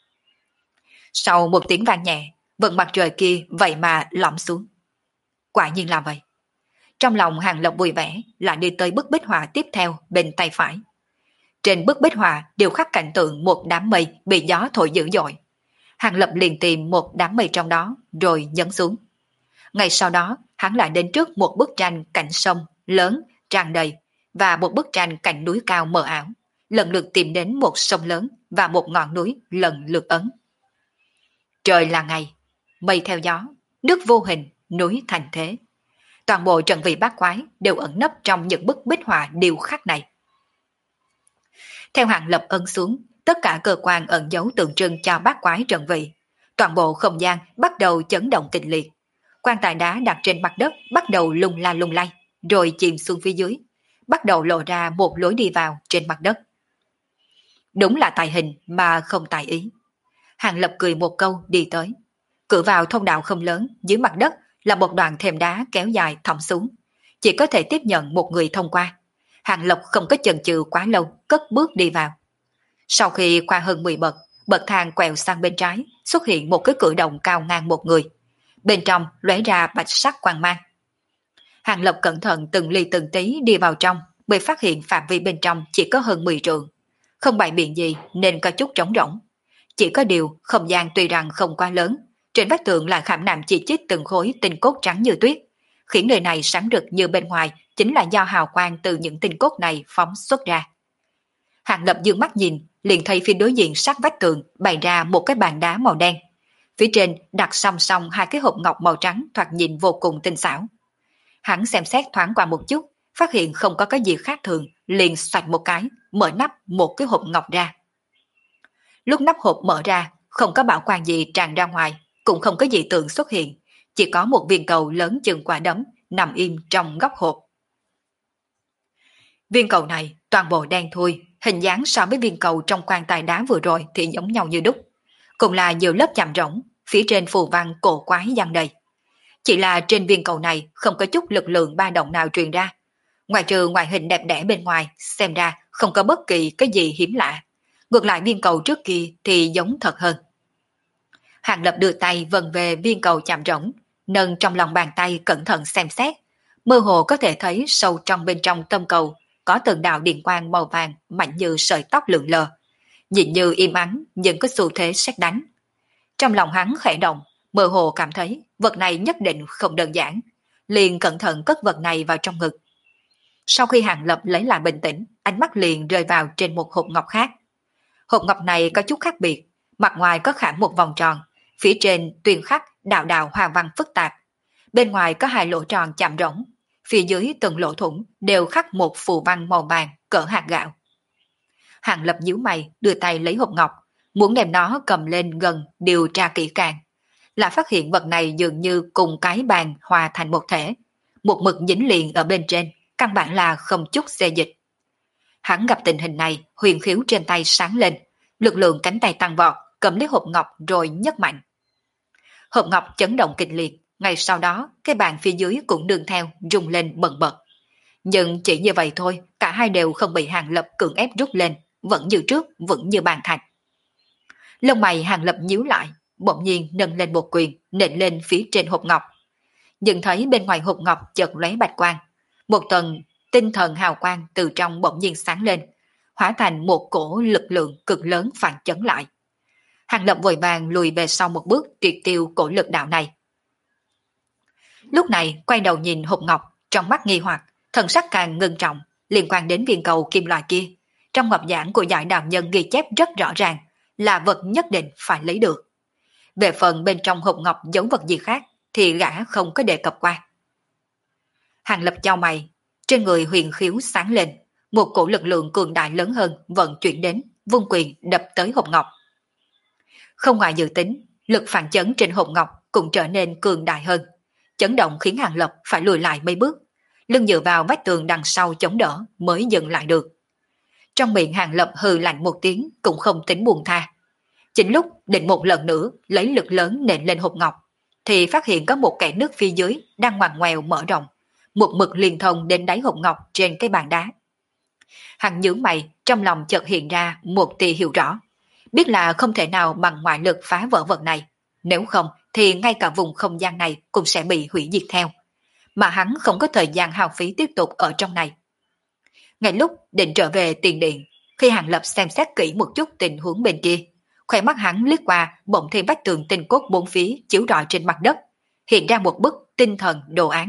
Speaker 1: Sau một tiếng vang nhẹ, vầng mặt trời kia vậy mà lõm xuống. Quả nhiên là vậy. Trong lòng Hàng Lập vui vẻ, lại đi tới bức bích họa tiếp theo bên tay phải. Trên bức bích họa điêu khắc cảnh tượng một đám mây bị gió thổi dữ dội. Hàng Lập liền tìm một đám mây trong đó rồi nhấn xuống. Ngay sau đó, hắn lại đến trước một bức tranh cảnh sông lớn tràn đầy và một bức tranh cảnh núi cao mờ ảo, lần lượt tìm đến một sông lớn và một ngọn núi lần lượt ấn. Trời là ngày, mây theo gió, nước vô hình, núi thành thế. Toàn bộ trận vị bát quái đều ẩn nấp trong những bức bích họa điêu khắc này. Theo Hàng Lập ấn xuống, tất cả cơ quan ẩn dấu tượng trưng cho bát quái trận vị. Toàn bộ không gian bắt đầu chấn động kịch liệt. Quan tài đá đặt trên mặt đất bắt đầu lung la lung lay, rồi chìm xuống phía dưới, bắt đầu lộ ra một lối đi vào trên mặt đất. Đúng là tài hình mà không tài ý. Hàng Lập cười một câu đi tới. Cửa vào thông đạo không lớn, dưới mặt đất là một đoạn thềm đá kéo dài thõng xuống, chỉ có thể tiếp nhận một người thông qua. Hàng Lập không có chần chừ quá lâu, cất bước đi vào. Sau khi qua hơn 10 bậc, bậc thang quẹo sang bên trái, xuất hiện một cái cửa động cao ngang một người. Bên trong lóe ra bạch sắc quang mang. Hàng Lập cẩn thận từng ly từng tí đi vào trong, mới phát hiện phạm vi bên trong chỉ có hơn 10 trượng. Không bày biện gì nên có chút trống rỗng. Chỉ có điều không gian tuy rằng không quá lớn, trên vách tường là khảm nạm chi chít từng khối tinh cốt trắng như tuyết, khiến nơi này sáng rực như bên ngoài chính là do hào quang từ những tinh cốt này phóng xuất ra. Hàng Lập dương mắt nhìn, liền thấy phía đối diện sát vách tường bày ra một cái bàn đá màu đen. Phía trên đặt song song hai cái hộp ngọc màu trắng thoạt nhìn vô cùng tinh xảo. Hắn xem xét thoáng qua một chút, phát hiện không có cái gì khác thường, liền xoạch một cái, mở nắp một cái hộp ngọc ra. Lúc nắp hộp mở ra, không có bảo quang gì tràn ra ngoài, cũng không có dị tượng xuất hiện, chỉ có một viên cầu lớn chừng quả đấm nằm im trong góc hộp. Viên cầu này toàn bộ đen thui, hình dáng so với viên cầu trong quan tài đá vừa rồi thì giống nhau như đúc, cùng là nhiều lớp chạm rỗng, phía trên phù văn cổ quái giăng đầy. Chỉ là trên viên cầu này không có chút lực lượng ba động nào truyền ra, ngoài trừ ngoại hình đẹp đẽ bên ngoài, xem ra không có bất kỳ cái gì hiếm lạ. Ngược lại viên cầu trước kia thì giống thật hơn. Hàng Lập đưa tay vần về viên cầu chạm rỗng, nâng trong lòng bàn tay cẩn thận xem xét, mơ hồ có thể thấy sâu trong bên trong tâm cầu có từng đạo điện quang màu vàng mạnh như sợi tóc lượn lờ, nhìn như im ắng nhưng có xu thế sét đánh. Trong lòng hắn khẽ động, mơ hồ cảm thấy vật này nhất định không đơn giản, liền cẩn thận cất vật này vào trong ngực. Sau khi Hàng Lập lấy lại bình tĩnh, ánh mắt liền rơi vào trên một hộp ngọc khác. Hộp ngọc này có chút khác biệt, mặt ngoài có khảm một vòng tròn, phía trên tuyên khắc đạo đạo hoa văn phức tạp. Bên ngoài có hai lỗ tròn chạm rỗng, phía dưới từng lỗ thủng đều khắc một phù văn màu vàng cỡ hạt gạo. Hàng Lập nhíu mày, đưa tay lấy hộp ngọc, muốn đem nó cầm lên gần điều tra kỹ càng, là phát hiện vật này dường như cùng cái bàn hòa thành một thể, một mực dính liền ở bên trên, căn bản là không chút xê dịch. Hắn gặp tình hình này, huyền khiếu trên tay sáng lên, lực lượng cánh tay tăng vọt, cầm lấy hộp ngọc rồi nhấc mạnh. Hộp ngọc chấn động kịch liệt, ngay sau đó cái bàn phía dưới cũng đương theo rung lên bần bật. Nhưng chỉ như vậy thôi, cả hai đều không bị Hàng Lập cưỡng ép rút lên, vẫn như trước, vẫn như bàn thạch. Lông mày Hàng Lập nhíu lại, bỗng nhiên nâng lên một quyền, nện lên phía trên hộp ngọc. Nhưng thấy bên ngoài hộp ngọc chợt lóe bạch quang, một tầng tinh thần hào quang từ trong bỗng nhiên sáng lên, hóa thành một cổ lực lượng cực lớn phản chấn lại. Hàng Lập vội vàng lùi về sau một bước triệt tiêu cổ lực đạo này. Lúc này quay đầu nhìn hộp ngọc, trong mắt nghi hoặc, thần sắc càng ngưng trọng, liên quan đến viên cầu kim loại kia. Trong ngọc giảng của giải đạo nhân ghi chép rất rõ ràng, là vật nhất định phải lấy được. Về phần bên trong hộp ngọc giấu vật gì khác, thì gã không có đề cập qua. Hàng Lập chau mày, trên người huyền khiếu sáng lên, một cổ lực lượng cường đại lớn hơn vận chuyển đến, vung quyền đập tới hộp ngọc. Không ngoài dự tính, lực phản chấn trên hộp ngọc cũng trở nên cường đại hơn. Chấn động khiến Hàng Lập phải lùi lại mấy bước, lưng dựa vào vách tường đằng sau chống đỡ mới dừng lại được. Trong miệng Hàng Lập hừ lạnh một tiếng cũng không tính buông tha. Chính lúc định một lần nữa lấy lực lớn nện lên hộp ngọc, thì phát hiện có một kẽ nước phía dưới đang ngoằn ngoèo mở rộng, một mực liên thông đến đáy hộp ngọc trên cái bàn đá. Hắn nhướng mày, trong lòng chợt hiện ra một tia hiểu rõ, biết là không thể nào bằng ngoại lực phá vỡ vật này, nếu không thì ngay cả vùng không gian này cũng sẽ bị hủy diệt theo, mà hắn không có thời gian hao phí tiếp tục ở trong này. Ngay lúc định trở về tiền điện, khi Hàng Lập xem xét kỹ một chút tình huống bên kia, khóe mắt hắn liếc qua bỗng thấy vách tường tinh cốt bốn phía chiếu rọi trên mặt đất, hiện ra một bức tinh thần đồ án.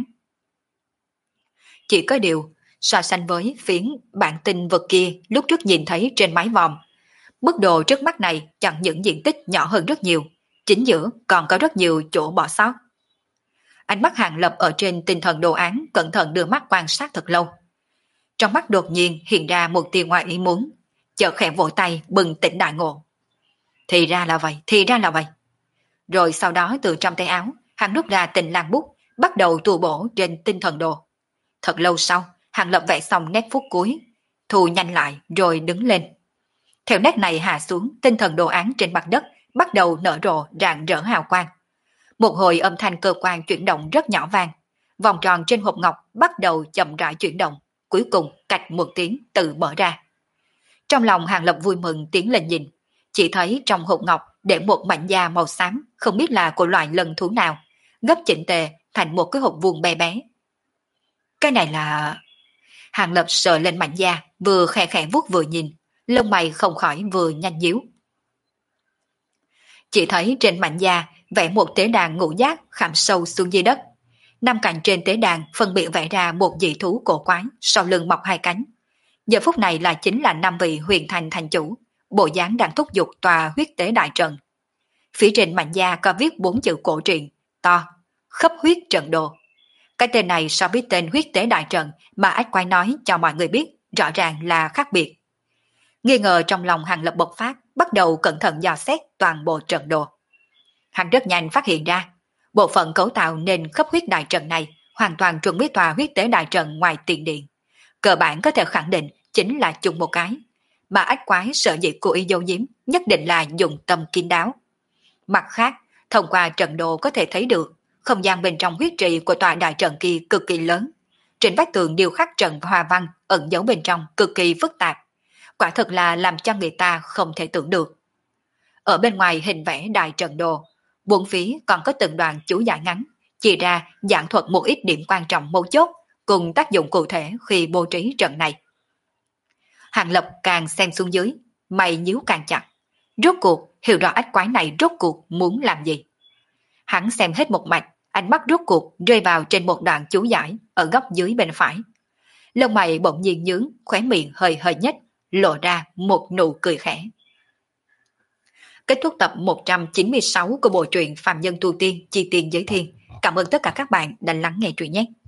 Speaker 1: Chỉ có điều, so sánh với phiến bản tinh vật kia lúc trước nhìn thấy trên mái vòm, bức đồ trước mắt này chẳng những diện tích nhỏ hơn rất nhiều, chính giữa còn có rất nhiều chỗ bỏ sót. Ánh mắt Hàng Lập ở trên tinh thần đồ án cẩn thận đưa mắt quan sát thật lâu. Trong mắt đột nhiên hiện ra một tia ngoài ý muốn, chợt khẽ vỗ tay bừng tỉnh đại ngộ. Thì ra là vậy, thì ra là vậy. Rồi sau đó từ trong tay áo, hắn rút ra tình lang bút, bắt đầu tu bổ trên tinh thần đồ. Thật lâu sau, Hàng Lập vẽ xong nét phút cuối, thu nhanh lại rồi đứng lên. Theo nét này hạ xuống, tinh thần đồ án trên mặt đất bắt đầu nở rộ rạng rỡ hào quang. Một hồi âm thanh cơ quan chuyển động rất nhỏ vang, vòng tròn trên hộp ngọc bắt đầu chậm rãi chuyển động, cuối cùng cạch một tiếng tự mở ra. Trong lòng Hàng Lập vui mừng tiến lên nhìn, chỉ thấy trong hộp ngọc để một mảnh da màu xám, không biết là của loại lân thú nào, gấp chỉnh tề thành một cái hộp vuông bé bé. Cái này là... Hàng Lập sờ lên mảnh da, vừa khẽ khẽ vuốt vừa nhìn, lông mày không khỏi vừa nhanh nhíu. Chỉ thấy trên mảnh da vẽ một tế đàn ngũ giác khảm sâu xuống dưới đất. Năm cạnh trên tế đàn phân biệt vẽ ra một dị thú cổ quái, sau lưng mọc hai cánh. Giờ phút này là chính là năm vị huyền thành thành chủ, bộ dáng đang thúc giục tòa huyết tế đại trận. Phía trên mảnh da có viết 4 chữ cổ truyện, to, khắp huyết trận đồ. Cái tên này so với tên huyết tế đại trận mà ách quái nói cho mọi người biết rõ ràng là khác biệt. Nghi ngờ trong lòng Hàng Lập bộc phát, bắt đầu cẩn thận dò xét toàn bộ trận đồ. Hắn rất nhanh phát hiện ra, bộ phận cấu tạo nên khắp huyết đại trận này hoàn toàn trùng với tòa huyết tế đại trận ngoài tiền điện. Cơ bản có thể khẳng định chính là chung một cái, mà ách quái sợ dĩ cố ý giấu giếm nhất định là dùng tâm kín đáo. Mặt khác, thông qua trận đồ có thể thấy được không gian bên trong huyết trì của tòa đại trận kia cực kỳ lớn. Trên vách tường điêu khắc trận hoa văn ẩn giấu bên trong cực kỳ phức tạp. Quả thật là làm cho người ta không thể tưởng được. Ở bên ngoài hình vẽ đại trận đồ, bốn phía còn có từng đoạn chú giải ngắn, chỉ ra giảng thuật một ít điểm quan trọng mấu chốt cùng tác dụng cụ thể khi bố trí trận này. Hàng Lập càng xem xuống dưới, mày nhíu càng chặt. Rốt cuộc hiểu rõ ách quái này rốt cuộc muốn làm gì. Hắn xem hết một mạch, ánh mắt rốt cuộc rơi vào trên một đoạn chú giải ở góc dưới bên phải. Lông mày bỗng nhiên nhướng, khóe miệng hơi hơi nhếch, lộ ra một nụ cười khẽ. Kết thúc tập 196 của bộ truyện Phàm Nhân Tu Tiên Chi Tiên Giới Thiên. Cảm ơn tất cả các bạn đã lắng nghe truyện nhé.